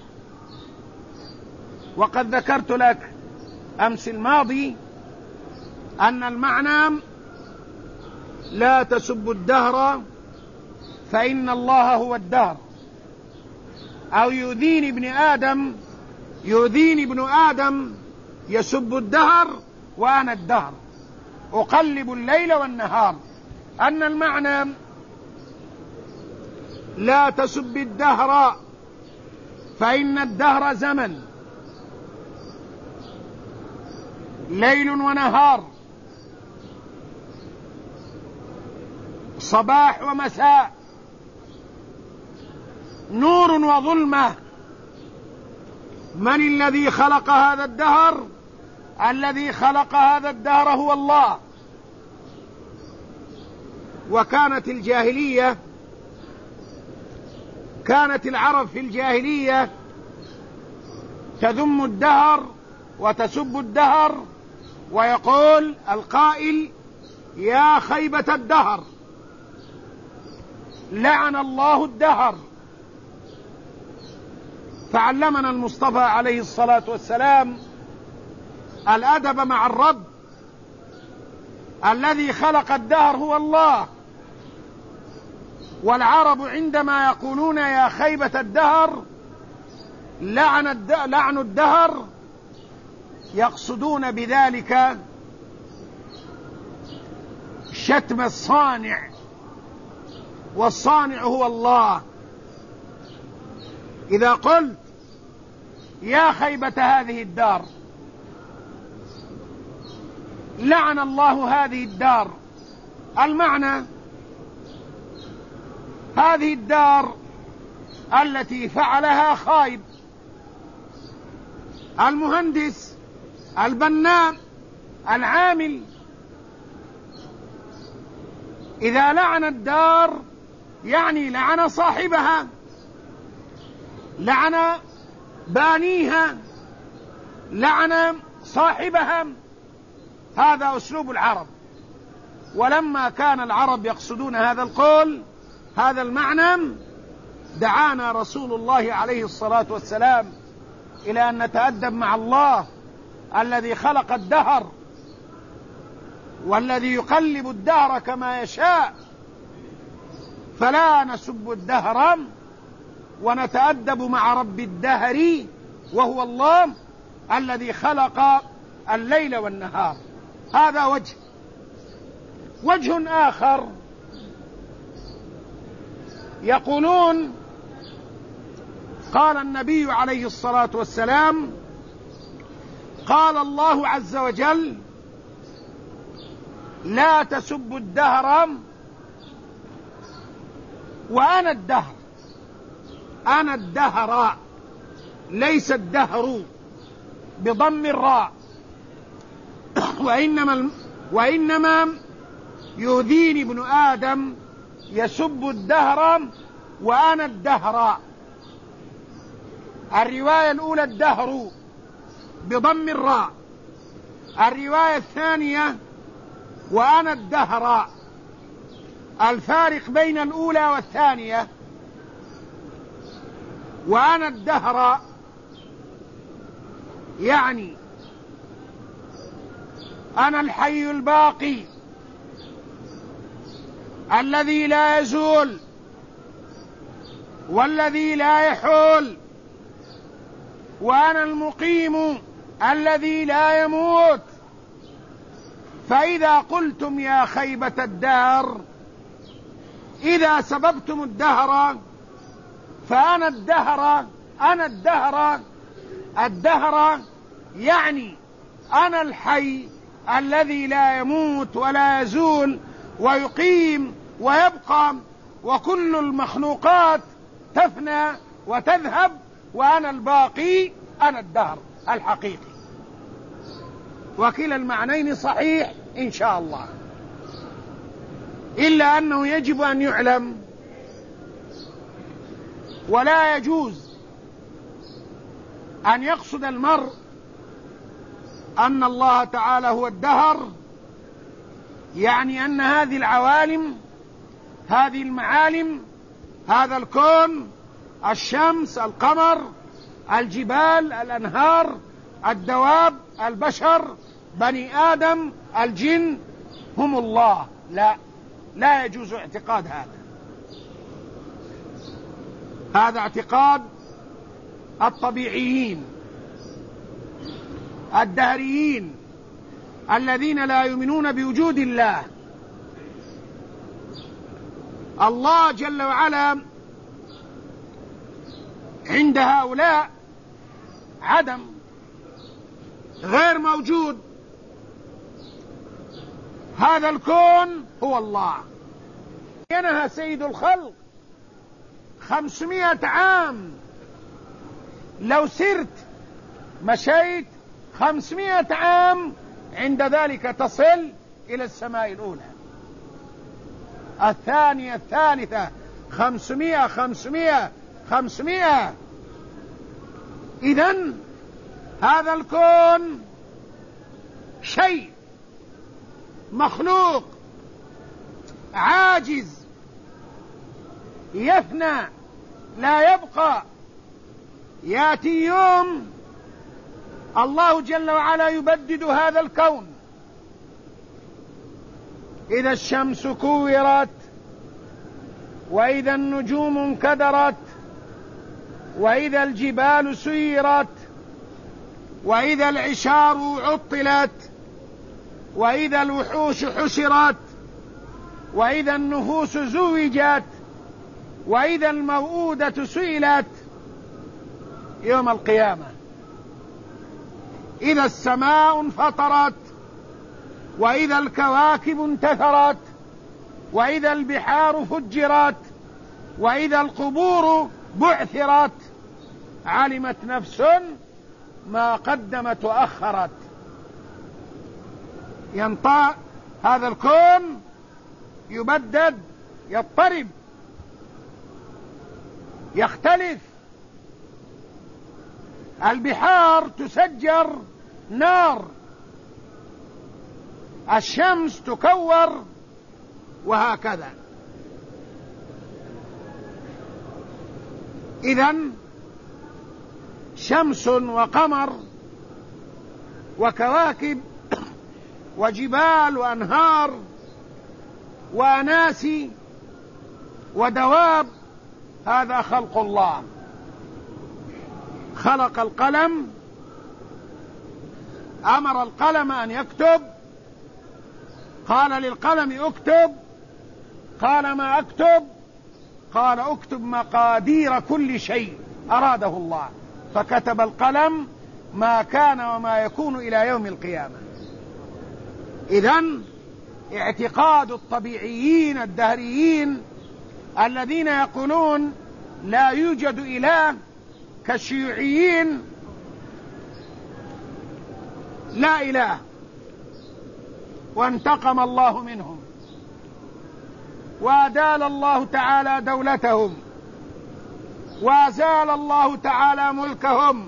Speaker 1: وقد ذكرت لك أمس الماضي أن المعنى لا تسبوا الدهر فإن الله هو الدهر، أو يؤذيني ابن آدم يسب الدهر وأنا الدهر، أقلب الليل والنهار. أن المعنى لا تسب الدهر فإن الدهر زمن، ليل ونهار، صباح ومساء، نور وظلمة. من الذي خلق هذا الدهر؟ الذي خلق هذا الدهر هو الله. وكانت العرب في الجاهلية تذم الدهر وتسب الدهر، ويقول القائل: يا خيبة الدهر، لعن الله الدهر. فعلمنا المصطفى عليه الصلاة والسلام الأدب مع الرب. الذي خلق الدهر هو الله. والعرب عندما يقولون يا خيبة الدهر، لعن الدهر، يقصدون بذلك شتم الصانع، والصانع هو الله. إذا قلت يا خيبة هذه الدار، لعن الله هذه الدار، المعنى هذه الدار التي فعلها خايب، المهندس، البناء، العامل. إذا لعن الدار يعني لعن صاحبها، لعن بانيها، لعن صاحبها. هذا أسلوب العرب. ولما كان العرب يقصدون هذا القول، هذا المعنى، دعانا رسول الله عليه الصلاة والسلام إلى أن نتأدب مع الله الذي خلق الدهر والذي يقلب الدهر كما يشاء. فلا نسب الدهر، ونتأدب مع رب الدهر وهو الله الذي خلق الليل والنهار. هذا وجه آخر، يقولون قال النبي عليه الصلاة والسلام: قال الله عز وجل: لا تسبوا الدهر وأنا الدهر. أنا الدهر، ليس الدهر بضم الراء. وإنما يؤذيني ابن آدم يسب الدهر وأنا الدهر. الرواية الأولى الدهر بضم الراء، الرواية الثانية وأنا الدهر. الفارق بين الأولى والثانية: وأنا الدهر يعني أنا الحي الباقي الذي لا يزول والذي لا يحول، وأنا المقيم الذي لا يموت. فإذا قلتم يا خيبة الدهر، إذا سببتم الدهر، فأنا الدهر، أنا الدهر. الدهر يعني أنا الحي الذي لا يموت ولا يزول ويقيم ويبقى، وكل المخلوقات تفنى وتذهب، وأنا الباقي، أنا الدهر الحقيقي. وكلا المعنيين صحيح إن شاء الله، إلا أنه يجب أن يعلم ولا يجوز أن يقصد المرء أن الله تعالى هو الدهر، يعني أن هذه العوالم، هذه المعالم، هذا الكون، الشمس، القمر، الجبال، الأنهار، الدواب، البشر، بني آدم، الجن، هم الله. لا يجوز اعتقاد هذا اعتقاد الطبيعيين الدهريين الذين لا يؤمنون بوجود الله. الله جل وعلا عند هؤلاء عدم، غير موجود. هذا الكون هو الله. ينهى سيد الخلق 500 عام، لو سرت مشيت 500 عام عند ذلك تصل إلى السماء الأولى، الثانية، الثالثة، 500. إذن هذا الكون شيء مخلوق عاجز يفنى لا يبقى. يأتي يوم الله جل وعلا يبدد هذا الكون، إذا الشمس كورت، وإذا النجوم انكدرت، وإذا الجبال سيرت، وإذا العشار عطلت، وإذا الوحوش حشرت، وإذا النفوس زوجت، وإذا الموءودة سئلت. يوم القيامة إذا السماء انفطرت، وإذا الكواكب انتثرت، وإذا البحار فجرت، وإذا القبور بعثرت، علمت نفس ما قدمت وأخرت. ينطق هذا الكون، يبدد، يضطرب، يختلف. البحار تسجر نار، الشمس تكور، وهكذا. إذن شمس وقمر وكواكب وجبال وأنهار وأناسي ودواب، هذا خلق الله. خلق القلم، أمر القلم أن يكتب، قال للقلم اكتب، قال ما اكتب؟ قال اكتب مقادير كل شيء أراده الله، فكتب القلم ما كان وما يكون إلى يوم القيامة. إذن اعتقاد الطبيعيين الدهريين الذين يقولون لا يوجد إله كالشيوعيين، لا إله، وانتقم الله منهم، وأدال الله تعالى دولتهم، وأزال الله تعالى ملكهم،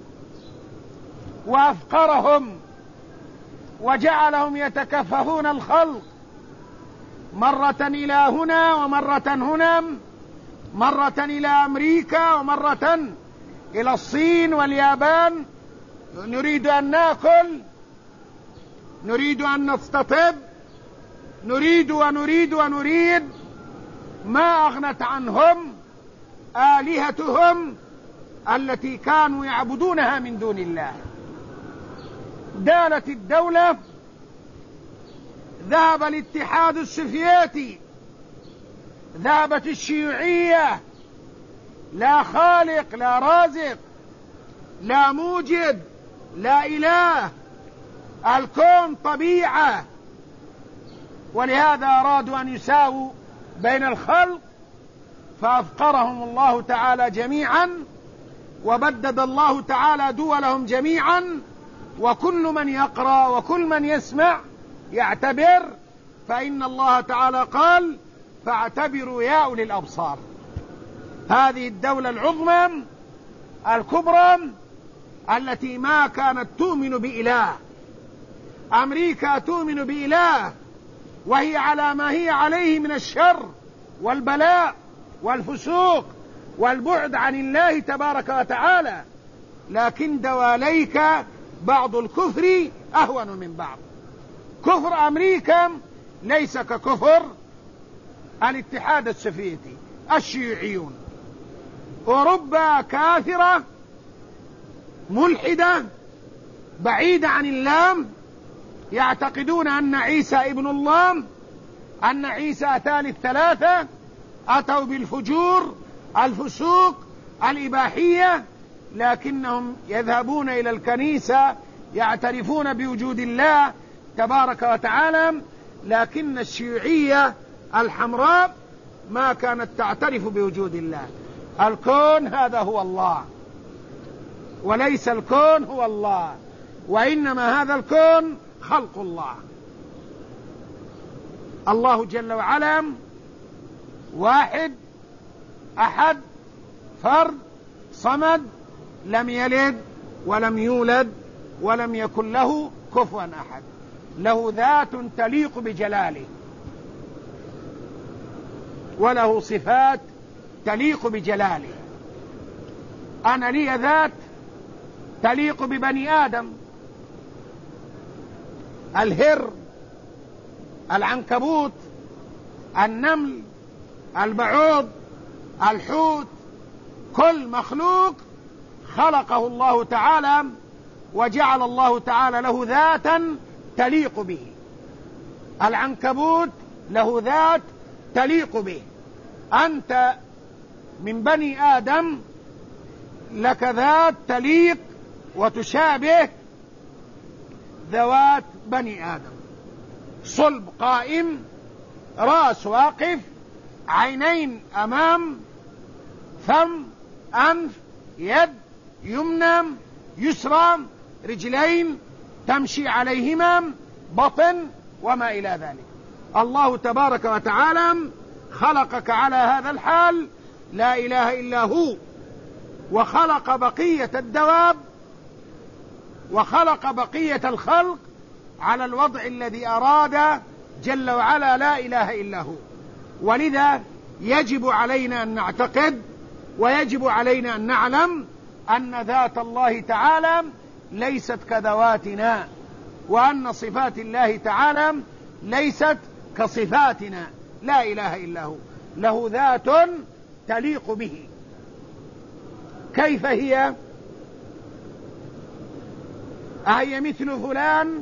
Speaker 1: وأفقرهم، وجعلهم يتكففون الخلق، مرة إلى هنا ومرة هنا، مرة إلى أمريكا ومرة إلى الصين واليابان. نريد أن نأكل، نريد أن نستطب، نريد ونريد ونريد. ما أغنت عنهم آلهتهم التي كانوا يعبدونها من دون الله. دالت الدولة، ذهب الاتحاد السوفيتي، ذهبت الشيوعية، لا خالق، لا رازق، لا موجد، لا إله، الكون طبيعة. ولهذا أرادوا أن يساووا بين الخلق، فأفقرهم الله تعالى جميعا، وبدد الله تعالى دولهم جميعا. وكل من يقرأ وكل من يسمع يعتبر، فإن الله تعالى قال فاعتبروا يا أولي الأبصار. هذه الدولة العظمى الكبرى التي ما كانت تؤمن بإله. أمريكا تؤمن بإله، وهي على ما هي عليه من الشر والبلاء والفسوق والبعد عن الله تبارك وتعالى، لكن دواليك بعض الكفر أهون من بعض. كفر أمريكا ليس ككفر الاتحاد السوفيتي الشيوعيون. أوروبا كافرة ملحدة بعيدة عن الله، يعتقدون أن عيسى ابن الله، أن عيسى ثالث ثلاثة، أتوا بالفجور، الفسوق، الإباحية، لكنهم يذهبون إلى الكنيسة يعترفون بوجود الله تبارك وتعالى. لكن الشيوعية الحمراء ما كانت تعترف بوجود الله. الكون هذا هو الله، وليس الكون هو الله، وإنما هذا الكون خلق الله. الله جل وعلا واحد أحد فرد صمد، لم يلد ولم يولد ولم يكن له كفوا أحد، له ذات تليق بجلاله، وله صفات تليق بجلاله. أنا لي ذات تليق ببني آدم، الهر، العنكبوت، النمل، البعوض، الحوت، كل مخلوق خلقه الله تعالى وجعل الله تعالى له ذاتا تليق به. العنكبوت له ذات تليق به. أنت من بني آدم لك ذات تليق وتشابه ذوات بني آدم، صلب قائم، رأس واقف، عينين أمام، فم، أنف، يد يمنى يسرى، رجلين تمشي عليهما، بطن، وما إلى ذلك. الله تبارك وتعالى خلقك على هذا الحال، لا إله إلا هو، وخلق بقية الدواب وخلق بقية الخلق على الوضع الذي أراد جل وعلا، لا إله إلا هو. ولذا يجب علينا أن نعتقد ويجب علينا أن نعلم أن ذات الله تعالى ليست كذواتنا، وأن صفات الله تعالى ليست كصفاتنا، لا إله إلا هو، له ذات تليق به. كيف هي؟ أهي مثل فلان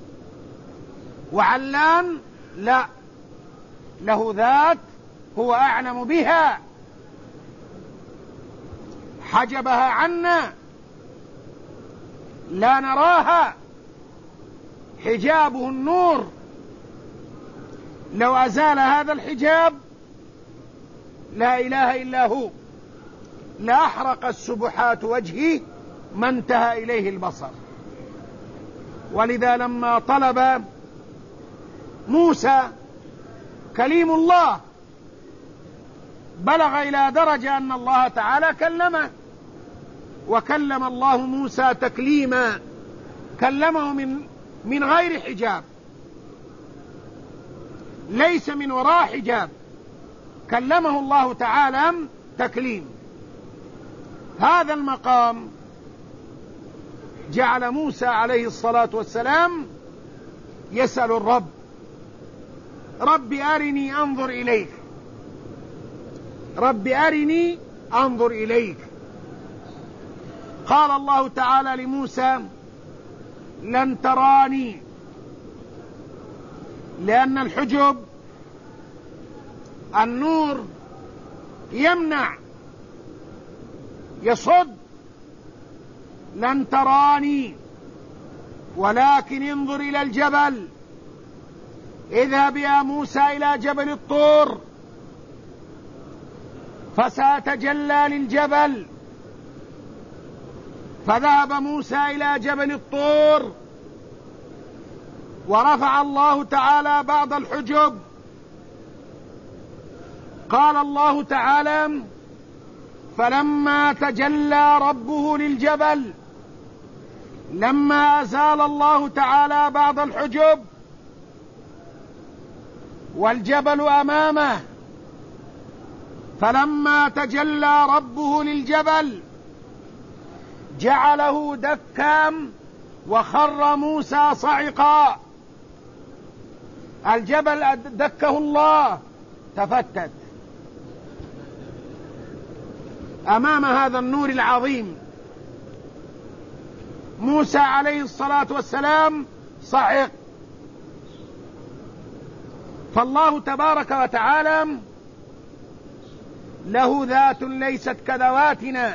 Speaker 1: وعلان؟ لا، له ذات هو أعلم بها، حجبها عنا لا نراها، حجابه النور، لو أزال هذا الحجاب لا إله إلا هو لأحرق السبحات وجهي ما انتهى إليه البصر. ولذا لما طلب موسى كليم الله بلغ إلى درجة أن الله تعالى كلمه، وكلم الله موسى تكليما، كلمه من غير حجاب، ليس من وراء حجاب، كلمه الله تعالى تكليم. هذا المقام جعل موسى عليه الصلاة والسلام يسأل الرب: رب أرني أنظر إليك، رب أرني أنظر إليك. قال الله تعالى لموسى: لن تراني، لأن الحجب النور يمنع يصد، لن تراني ولكن انظر إلى الجبل. اذهب يا موسى إلى جبل الطور فسأتجلى للجبل. فذهب موسى إلى جبل الطور ورفع الله تعالى بعض الحجب. قال الله تعالى: فلما تجلى ربه للجبل، لما أزال الله تعالى بعض الحجب والجبل أمامه، فلما تجلى ربه للجبل جعله دكا وخر موسى صعقا. الجبل دكه الله، تفتت أمام هذا النور العظيم. موسى عليه الصلاة والسلام صعق. فالله تبارك وتعالى له ذات ليست كذواتنا،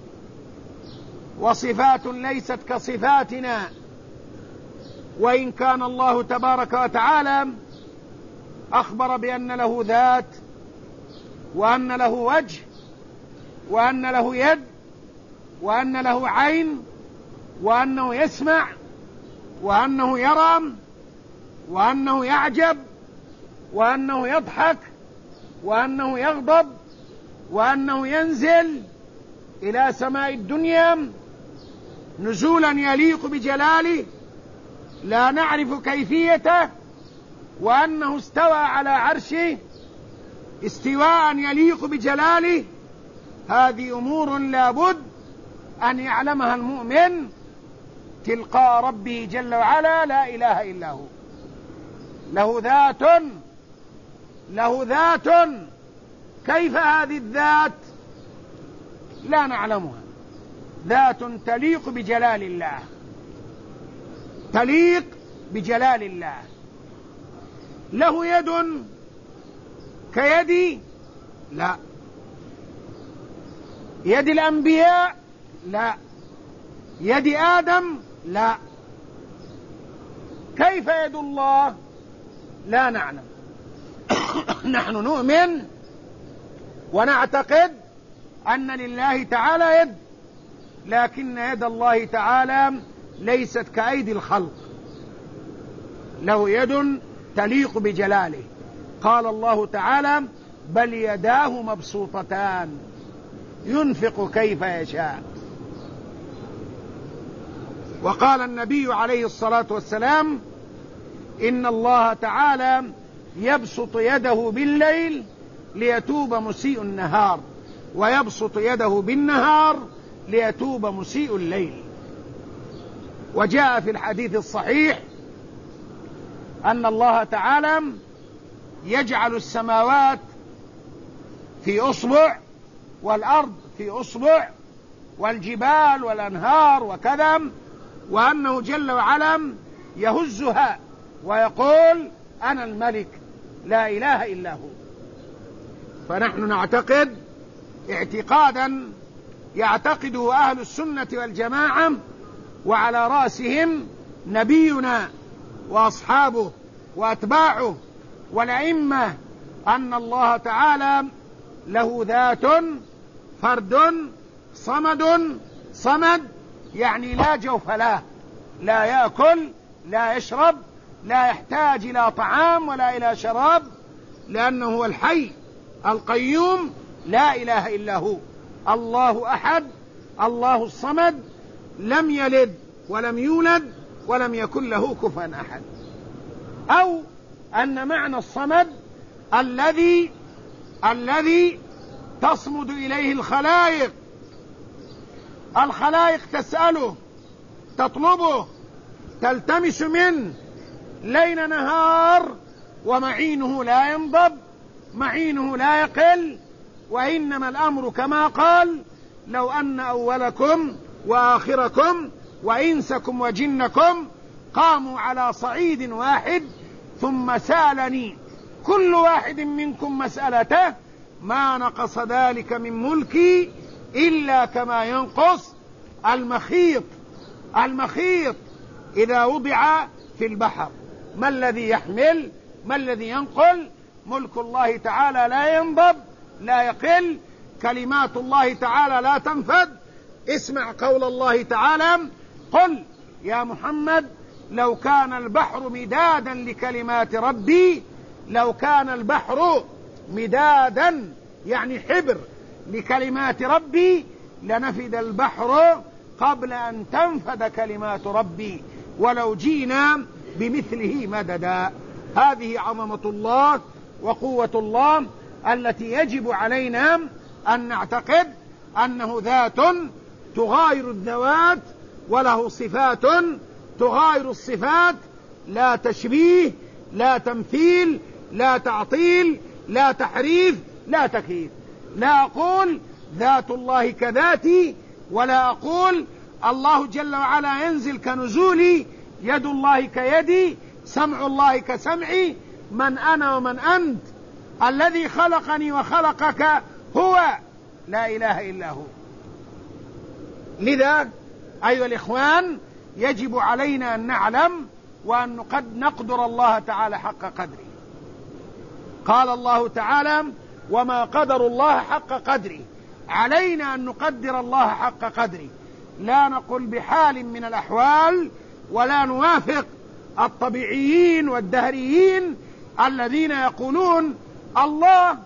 Speaker 1: وصفات ليست كصفاتنا. وإن كان الله تبارك وتعالى أخبر بأن له ذات، وأن له وجه، وأن له يد، وأن له عين، وأنه يسمع، وأنه يرى، وأنه يعجب، وأنه يضحك، وأنه يغضب، وأنه ينزل إلى سماء الدنيا نزولا يليق بجلاله لا نعرف كيفيته، وأنه استوى على عرشه استواء يليق بجلاله. هذه أمور لابد أن يعلمها المؤمن تلقاء ربه جل وعلا لا إله إلا هو. له ذات كيف هذه الذات؟ لا نعلمها. ذات تليق بجلال الله، تليق بجلال الله. له يد كيدي؟ لا. يد الأنبياء؟ لا. يد آدم؟ لا. كيف يد الله؟ لا نعلم. نحن نؤمن ونعتقد أن لله تعالى يد، لكن يد الله تعالى ليست كأيدي الخلق. له يد تليق بجلاله. قال الله تعالى: بل يداه مبسوطتان ينفق كيف يشاء. وقال النبي عليه الصلاة والسلام: إن الله تعالى يبسط يده بالليل ليتوب مسيء النهار، ويبسط يده بالنهار ليتوب مسيء الليل. وجاء في الحديث الصحيح أن الله تعالى يجعل السماوات في أصبع، والأرض في أصبع، والجبال والأنهار وكذا، وأنه جل وعلا يهزها ويقول: أنا الملك لا إله إلا هو. فنحن نعتقد اعتقادا يعتقده أهل السنة والجماعة، وعلى رأسهم نبينا وأصحابه وأتباعه والأئمة، أن الله تعالى له ذات، فرد، صمد، يعني لا جوف له، لا يأكل، لا يشرب، لا يحتاج إلى طعام ولا إلى شراب، لأنه هو الحي القيوم لا إله إلا هو. الله أحد، الله الصمد، لم يلد ولم يولد ولم يكن له كفوا أحد. أو أن معنى الصمد الذي تصمد إليه الخلائق تسأله، تطلبه، تلتمس منه ليل نهار، ومعينه لا ينضب، معينه لا يقل. وإنما الأمر كما قال: لو أن أولكم وآخركم وإنسكم وجنكم قاموا على صعيد واحد ثم سألني كل واحد منكم مسألته ما نقص ذلك من ملكي إلا كما ينقص المخيط إذا وضع في البحر. ما الذي يحمل؟ ما الذي ينقل؟ ملك الله تعالى لا ينضب، لا يقل، كلمات الله تعالى لا تنفد. اسمع قول الله تعالى: قل يا محمد لو كان البحر مدادا لكلمات ربي، لو كان البحر مدادا يعني حبر لكلمات ربي لنفد البحر قبل أن تنفد كلمات ربي ولو جينا بمثله مددا. هذه عظمة الله وقوة الله التي يجب علينا أن نعتقد أنه ذات تغاير الذوات، وله صفات تغاير الصفات، لا تشبيه، لا تمثيل، لا تعطيل، لا تحريف، لا تكييف. لا أقول ذات الله كذاتي، ولا أقول الله جل وعلا ينزل كنزولي، يد الله كيدي، سمع الله كسمعي. من أنا ومن أنت؟ الذي خلقني وخلقك هو لا إله إلا هو. لذا أيها الإخوان يجب علينا أن نعلم وأن نقدر الله تعالى حق قدره. قال الله تعالى: وما قدر الله حق قدره. علينا أن نقدر الله حق قدره، لا نقل بحال من الأحوال ولا نوافق الطبيعيين والدهريين الذين يقولون الله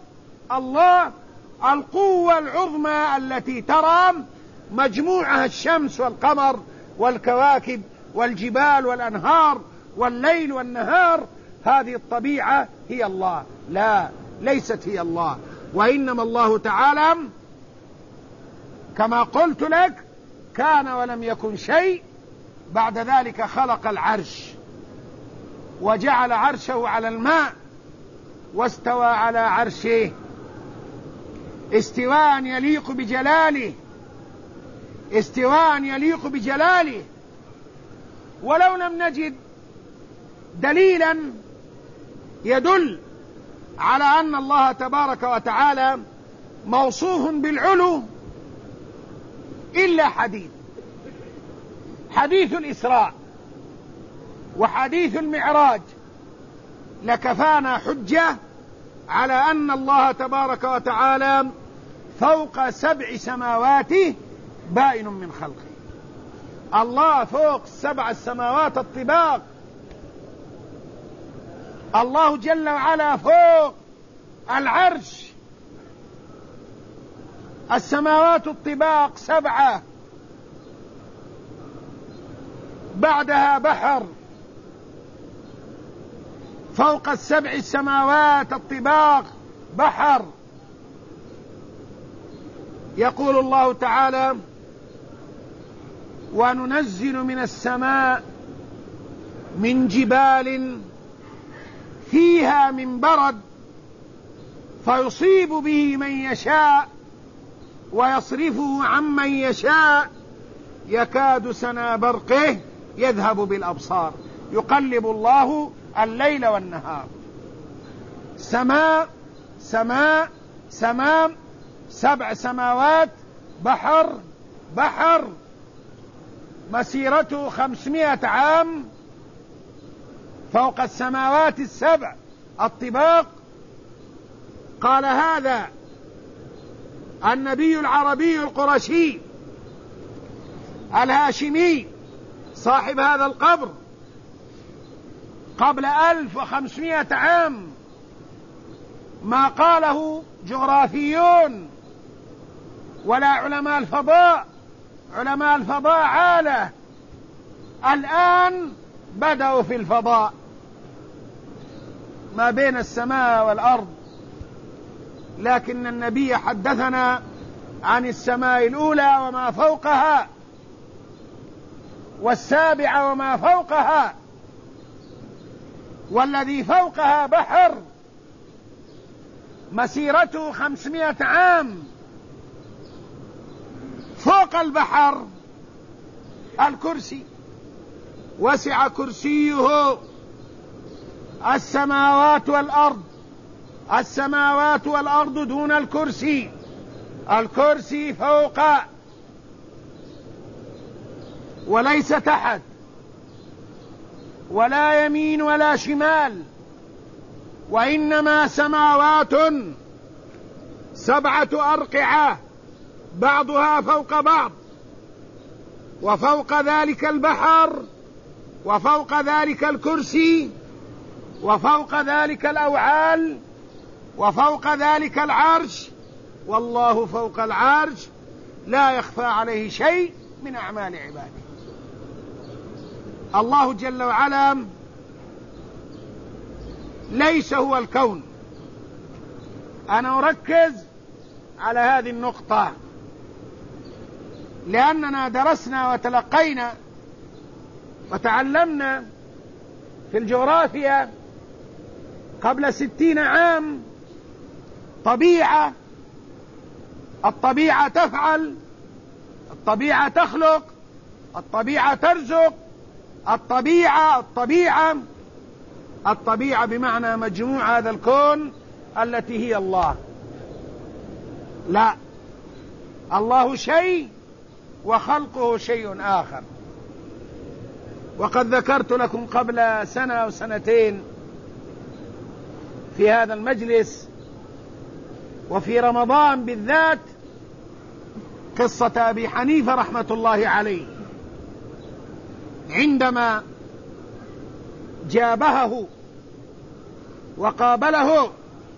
Speaker 1: القوة العظمى التي ترى مجموعها الشمس والقمر والكواكب والجبال والأنهار والليل والنهار، هذه الطبيعة هي الله. لا، ليست هي الله، وإنما الله تعالى كما قلت لك كان ولم يكن شيء، بعد ذلك خلق العرش وجعل عرشه على الماء واستوى على عرشه استواء يليق بجلاله، استواء يليق بجلاله. ولو لم نجد دليلا يدل على أن الله تبارك وتعالى موصوف بالعلو إلا حديث الإسراء وحديث المعراج لكفانا حجة على أن الله تبارك وتعالى فوق 7 سماوات بائن من خلقه. الله فوق 7 السماوات الطباق، الله جل وعلا فوق العرش، السماوات الطباق 7، بعدها بحر، فوق 7 السماوات الطباق بحر. يقول الله تعالى: وننزل من السماء من جبال فيها من برد فيصيب به من يشاء ويصرفه عمن يشاء يكاد سنا برقه يذهب بالأبصار يقلب الله الليل والنهار. سماء سماء سماء، 7 سماوات، بحر مسيرته 500 عام فوق السماوات ال7 الطباق. قال هذا النبي العربي القرشي الهاشمي صاحب هذا القبر قبل 1500 عام، ما قاله جغرافيون ولا علماء الفضاء. علماء الفضاء عالة الآن بدأوا في الفضاء ما بين السماء والأرض، لكن النبي حدثنا عن السماء الأولى وما فوقها وال7 وما فوقها، والذي فوقها بحر مسيرته 500 عام. فوق البحر الكرسي، وسع كرسيه السماوات والأرض، السماوات والأرض دون الكرسي، الكرسي فوق وليس تحت، ولا يمين ولا شمال، وإنما سماوات 7 أرقعة بعضها فوق بعض، وفوق ذلك البحر، وفوق ذلك الكرسي، وفوق ذلك الأوعال، وفوق ذلك العرش، والله فوق العرش لا يخفى عليه شيء من أعمال عباده. الله جل وعلا ليس هو الكون. أنا أركز على هذه النقطة لأننا درسنا وتلقينا وتعلمنا في الجغرافيا قبل 60 عام طبيعة. الطبيعة تفعل، الطبيعة تخلق، الطبيعة ترزق، الطبيعة بمعنى مجموع هذا الكون التي هي الله. لا، الله شيء وخلقه شيء آخر. وقد ذكرت لكم قبل سنة أو سنتين في هذا المجلس وفي رمضان بالذات قصة أبي حنيفة رحمة الله عليه عندما جابهه وقابله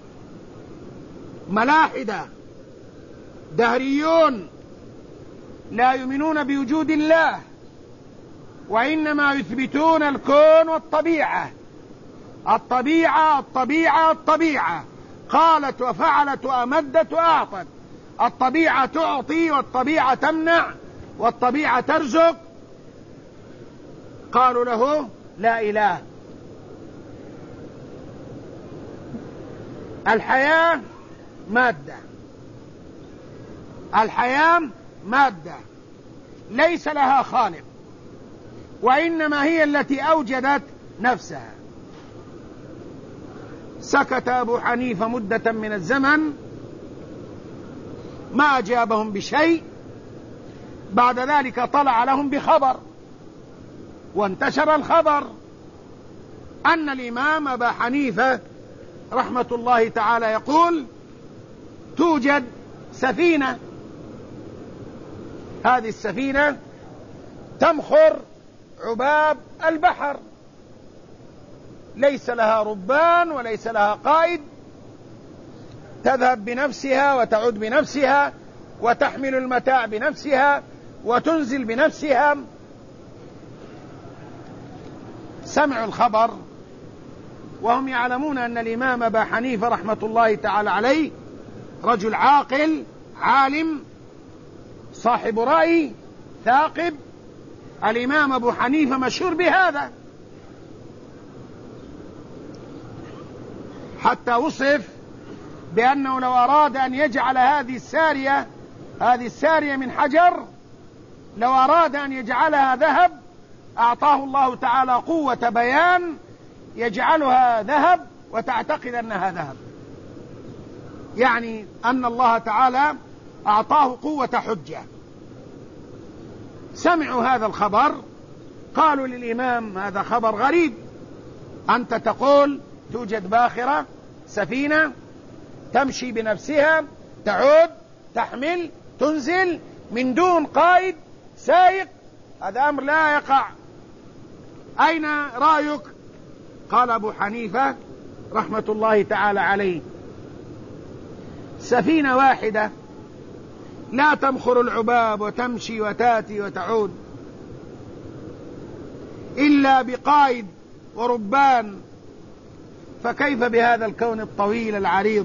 Speaker 1: ملاحدة دهريون لا يؤمنون بوجود الله، وإنما يثبتون الكون والطبيعة. الطبيعة الطبيعة الطبيعة، قالت وفعلت وأمدت وأعطت. الطبيعة تعطي والطبيعة تمنع والطبيعة ترزق. قالوا له لا إله. الحياة مادة، الحياة مادة ليس لها خالق، وإنما هي التي أوجدت نفسها. سكت أبو حنيفة مدة من الزمن ما أجابهم بشيء. بعد ذلك طلع لهم بخبر، وانتشر الخبر أن الإمام أبا حنيفة رحمة الله تعالى يقول توجد سفينة، هذه السفينة تمخر عباب البحر، ليس لها ربان وليس لها قائد، تذهب بنفسها وتعود بنفسها وتحمل المتاع بنفسها وتنزل بنفسها. سمعوا الخبر وهم يعلمون أن الإمام أبا حنيفة رحمة الله تعالى عليه رجل عاقل عالم صاحب رأي ثاقب. الإمام أبو حنيفة مشهور بهذا، حتى وصف بأنه لو أراد أن يجعل هذه السارية من حجر، لو أراد أن يجعلها ذهب أعطاه الله تعالى قوة بيان يجعلها ذهب وتعتقد أنها ذهب، يعني أن الله تعالى أعطاه قوة حجة. سمعوا هذا الخبر قالوا للإمام هذا خبر غريب، أنت تقول توجد باخرة سفينة تمشي بنفسها تعود تحمل تنزل من دون قائد سائق، هذا أمر لا يقع، أين رأيك؟ قال أبو حنيفة رحمة الله تعالى عليه سفينة واحدة لا تمخر العباب وتمشي وتاتي وتعود إلا بقائد وربان، فكيف بهذا الكون الطويل العريض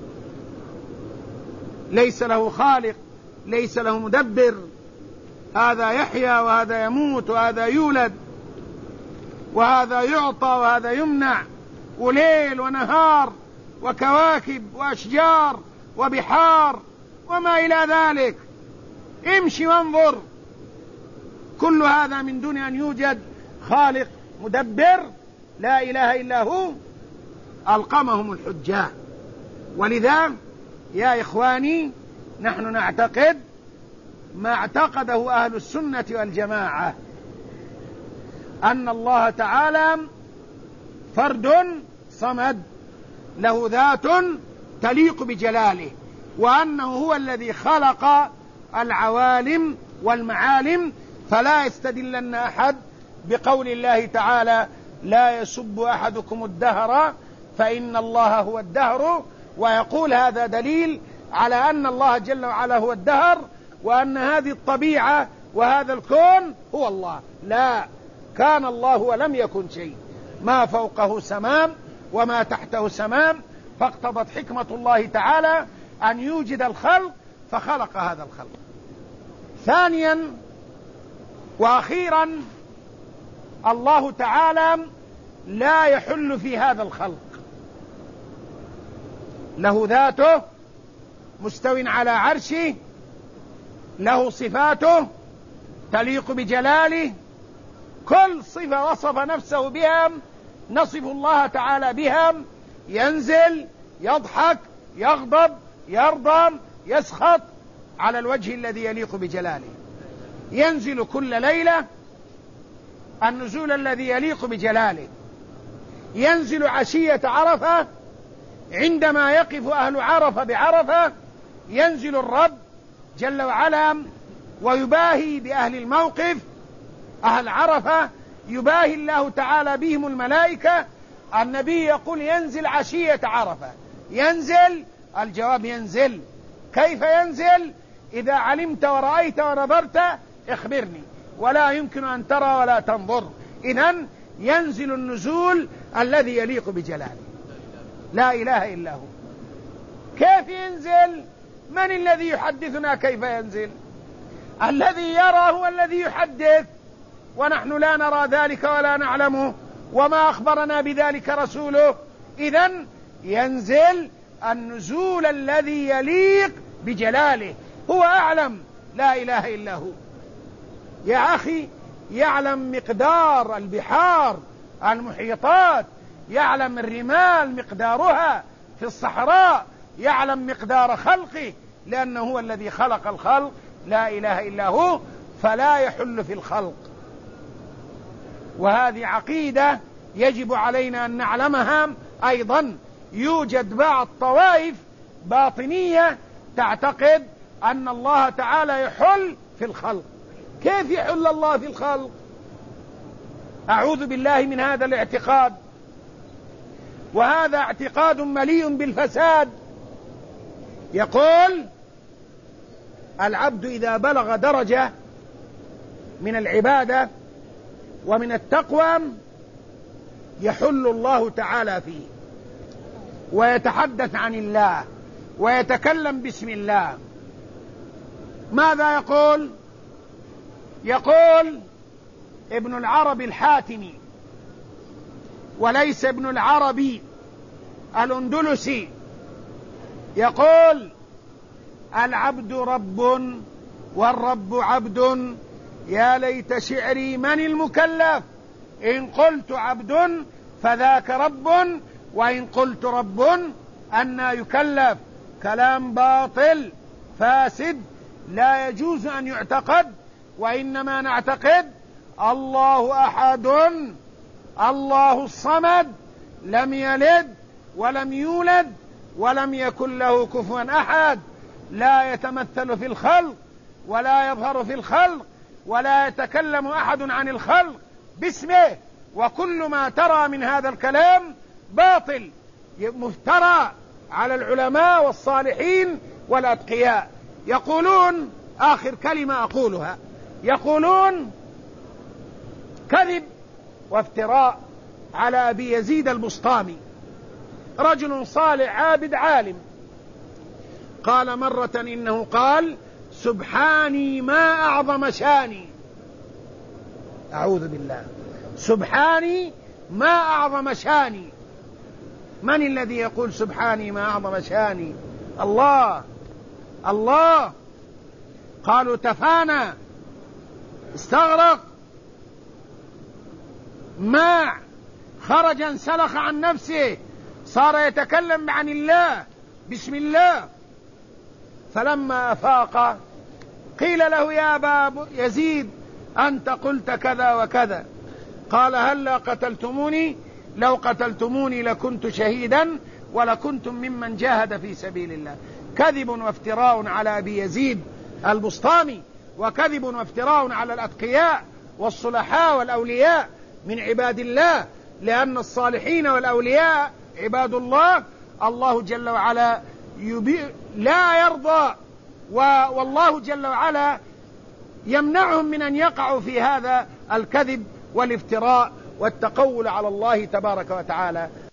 Speaker 1: ليس له خالق ليس له مدبر، هذا يحيا وهذا يموت وهذا يولد وهذا يعطى وهذا يمنع، وليل ونهار وكواكب وأشجار وبحار وما إلى ذلك، امشي وانظر، كل هذا من دون أن يوجد خالق مدبر لا إله إلا هو. ألقمهم الحجة. ولذا يا إخواني نحن نعتقد ما اعتقده أهل السنة والجماعة، أن الله تعالى فرد صمد له ذات تليق بجلاله، وأنه هو الذي خلق العوالم والمعالم. فلا يستدلن أحد بقول الله تعالى لا يسب أحدكم الدهر فإن الله هو الدهر، ويقول هذا دليل على أن الله جل وعلا هو الدهر وأن هذه الطبيعة وهذا الكون هو الله. لا، كان الله ولم يكن شيء، ما فوقه سمام وما تحته سمام، فاقتضت حكمة الله تعالى أن يوجد الخلق فخلق هذا الخلق. ثانيا وأخيرا الله تعالى لا يحل في هذا الخلق، له ذاته مستو على عرشه، له صفاته تليق بجلاله، كل صفة وصف نفسه بها نصف الله تعالى بها، ينزل يضحك يغضب يرضى يسخط على الوجه الذي يليق بجلاله. ينزل كل ليلة النزول الذي يليق بجلاله. ينزل عشية عرفة عندما يقف أهل عرفة بعرفة، ينزل الرب جل وعلا ويباهي بأهل الموقف. أهل عرفة يباهي الله تعالى بهم الملائكة. النبي يقول ينزل عشية عرفة. ينزل، الجواب ينزل. كيف ينزل؟ إذا علمت ورأيت ونظرت اخبرني، ولا يمكن أن ترى ولا تنظر. إذن ينزل النزول الذي يليق بجلاله، لا إله إلا هو. كيف ينزل؟ من الذي يحدثنا كيف ينزل؟ الذي يرى هو الذي يحدث، ونحن لا نرى ذلك ولا نعلمه، وما أخبرنا بذلك رسوله. إذن ينزل النزول الذي يليق بجلاله، هو أعلم، لا إله إلا هو. يا أخي، يعلم مقدار البحار المحيطات، يعلم الرمال مقدارها في الصحراء، يعلم مقدار خلقه، لأنه هو الذي خلق الخلق، لا إله إلا هو، فلا يحل في الخلق. وهذه عقيدة يجب علينا أن نعلمها أيضا. يوجد بعض طوائف باطنية تعتقد أن الله تعالى يحل في الخلق. كيف يحل الله في الخلق؟ أعوذ بالله من هذا الاعتقاد، وهذا اعتقاد مليء بالفساد. يقول العبد إذا بلغ درجة من العبادة ومن التقوى يحل الله تعالى فيه، ويتحدث عن الله ويتكلم باسم الله. ماذا يقول؟ يقول ابن العربي الحاتمي، وليس ابن العربي الأندلسي، يقول العبد رب والرب عبد، يا ليت شعري من المكلف، إن قلت عبد فذاك رب، وإن قلت رب أنى يكلف. كلام باطل فاسد لا يجوز أن يعتقد، وإنما نعتقد الله أحد، الله الصمد، لم يلد ولم يولد ولم يكن له كفوا أحد، لا يتمثل في الخلق ولا يظهر في الخلق ولا يتكلم أحد عن الخلق باسمه. وكل ما ترى من هذا الكلام باطل مفترى على العلماء والصالحين والأتقياء. يقولون، آخر كلمة أقولها، يقولون كذب وافتراء على أبي يزيد البسطامي، رجل صالح عابد عالم. قال مرة إنه قال سبحاني ما أعظم شاني، أعوذ بالله، سبحاني ما أعظم شاني. من الذي يقول سبحاني ما أعظم شاني؟ الله. الله. قالوا تفانى، استغرق، ماع، خرج انسلخ عن نفسه، صار يتكلم عن الله بسم الله. فلما أفاق قيل له يا أبا يزيد أنت قلت كذا وكذا. قال هلا قتلتموني؟ لو قتلتموني لكنت شهيدا ولكنتم ممن جاهد في سبيل الله. كذب وافتراء على أبي يزيد البسطامي، وكذب وافتراء على الأتقياء والصلحاء والأولياء من عباد الله، لأن الصالحين والأولياء عباد الله. الله جل وعلا لا يرضى، والله جل وعلا يمنعهم من أن يقعوا في هذا الكذب والافتراء والتقول على الله تبارك وتعالى.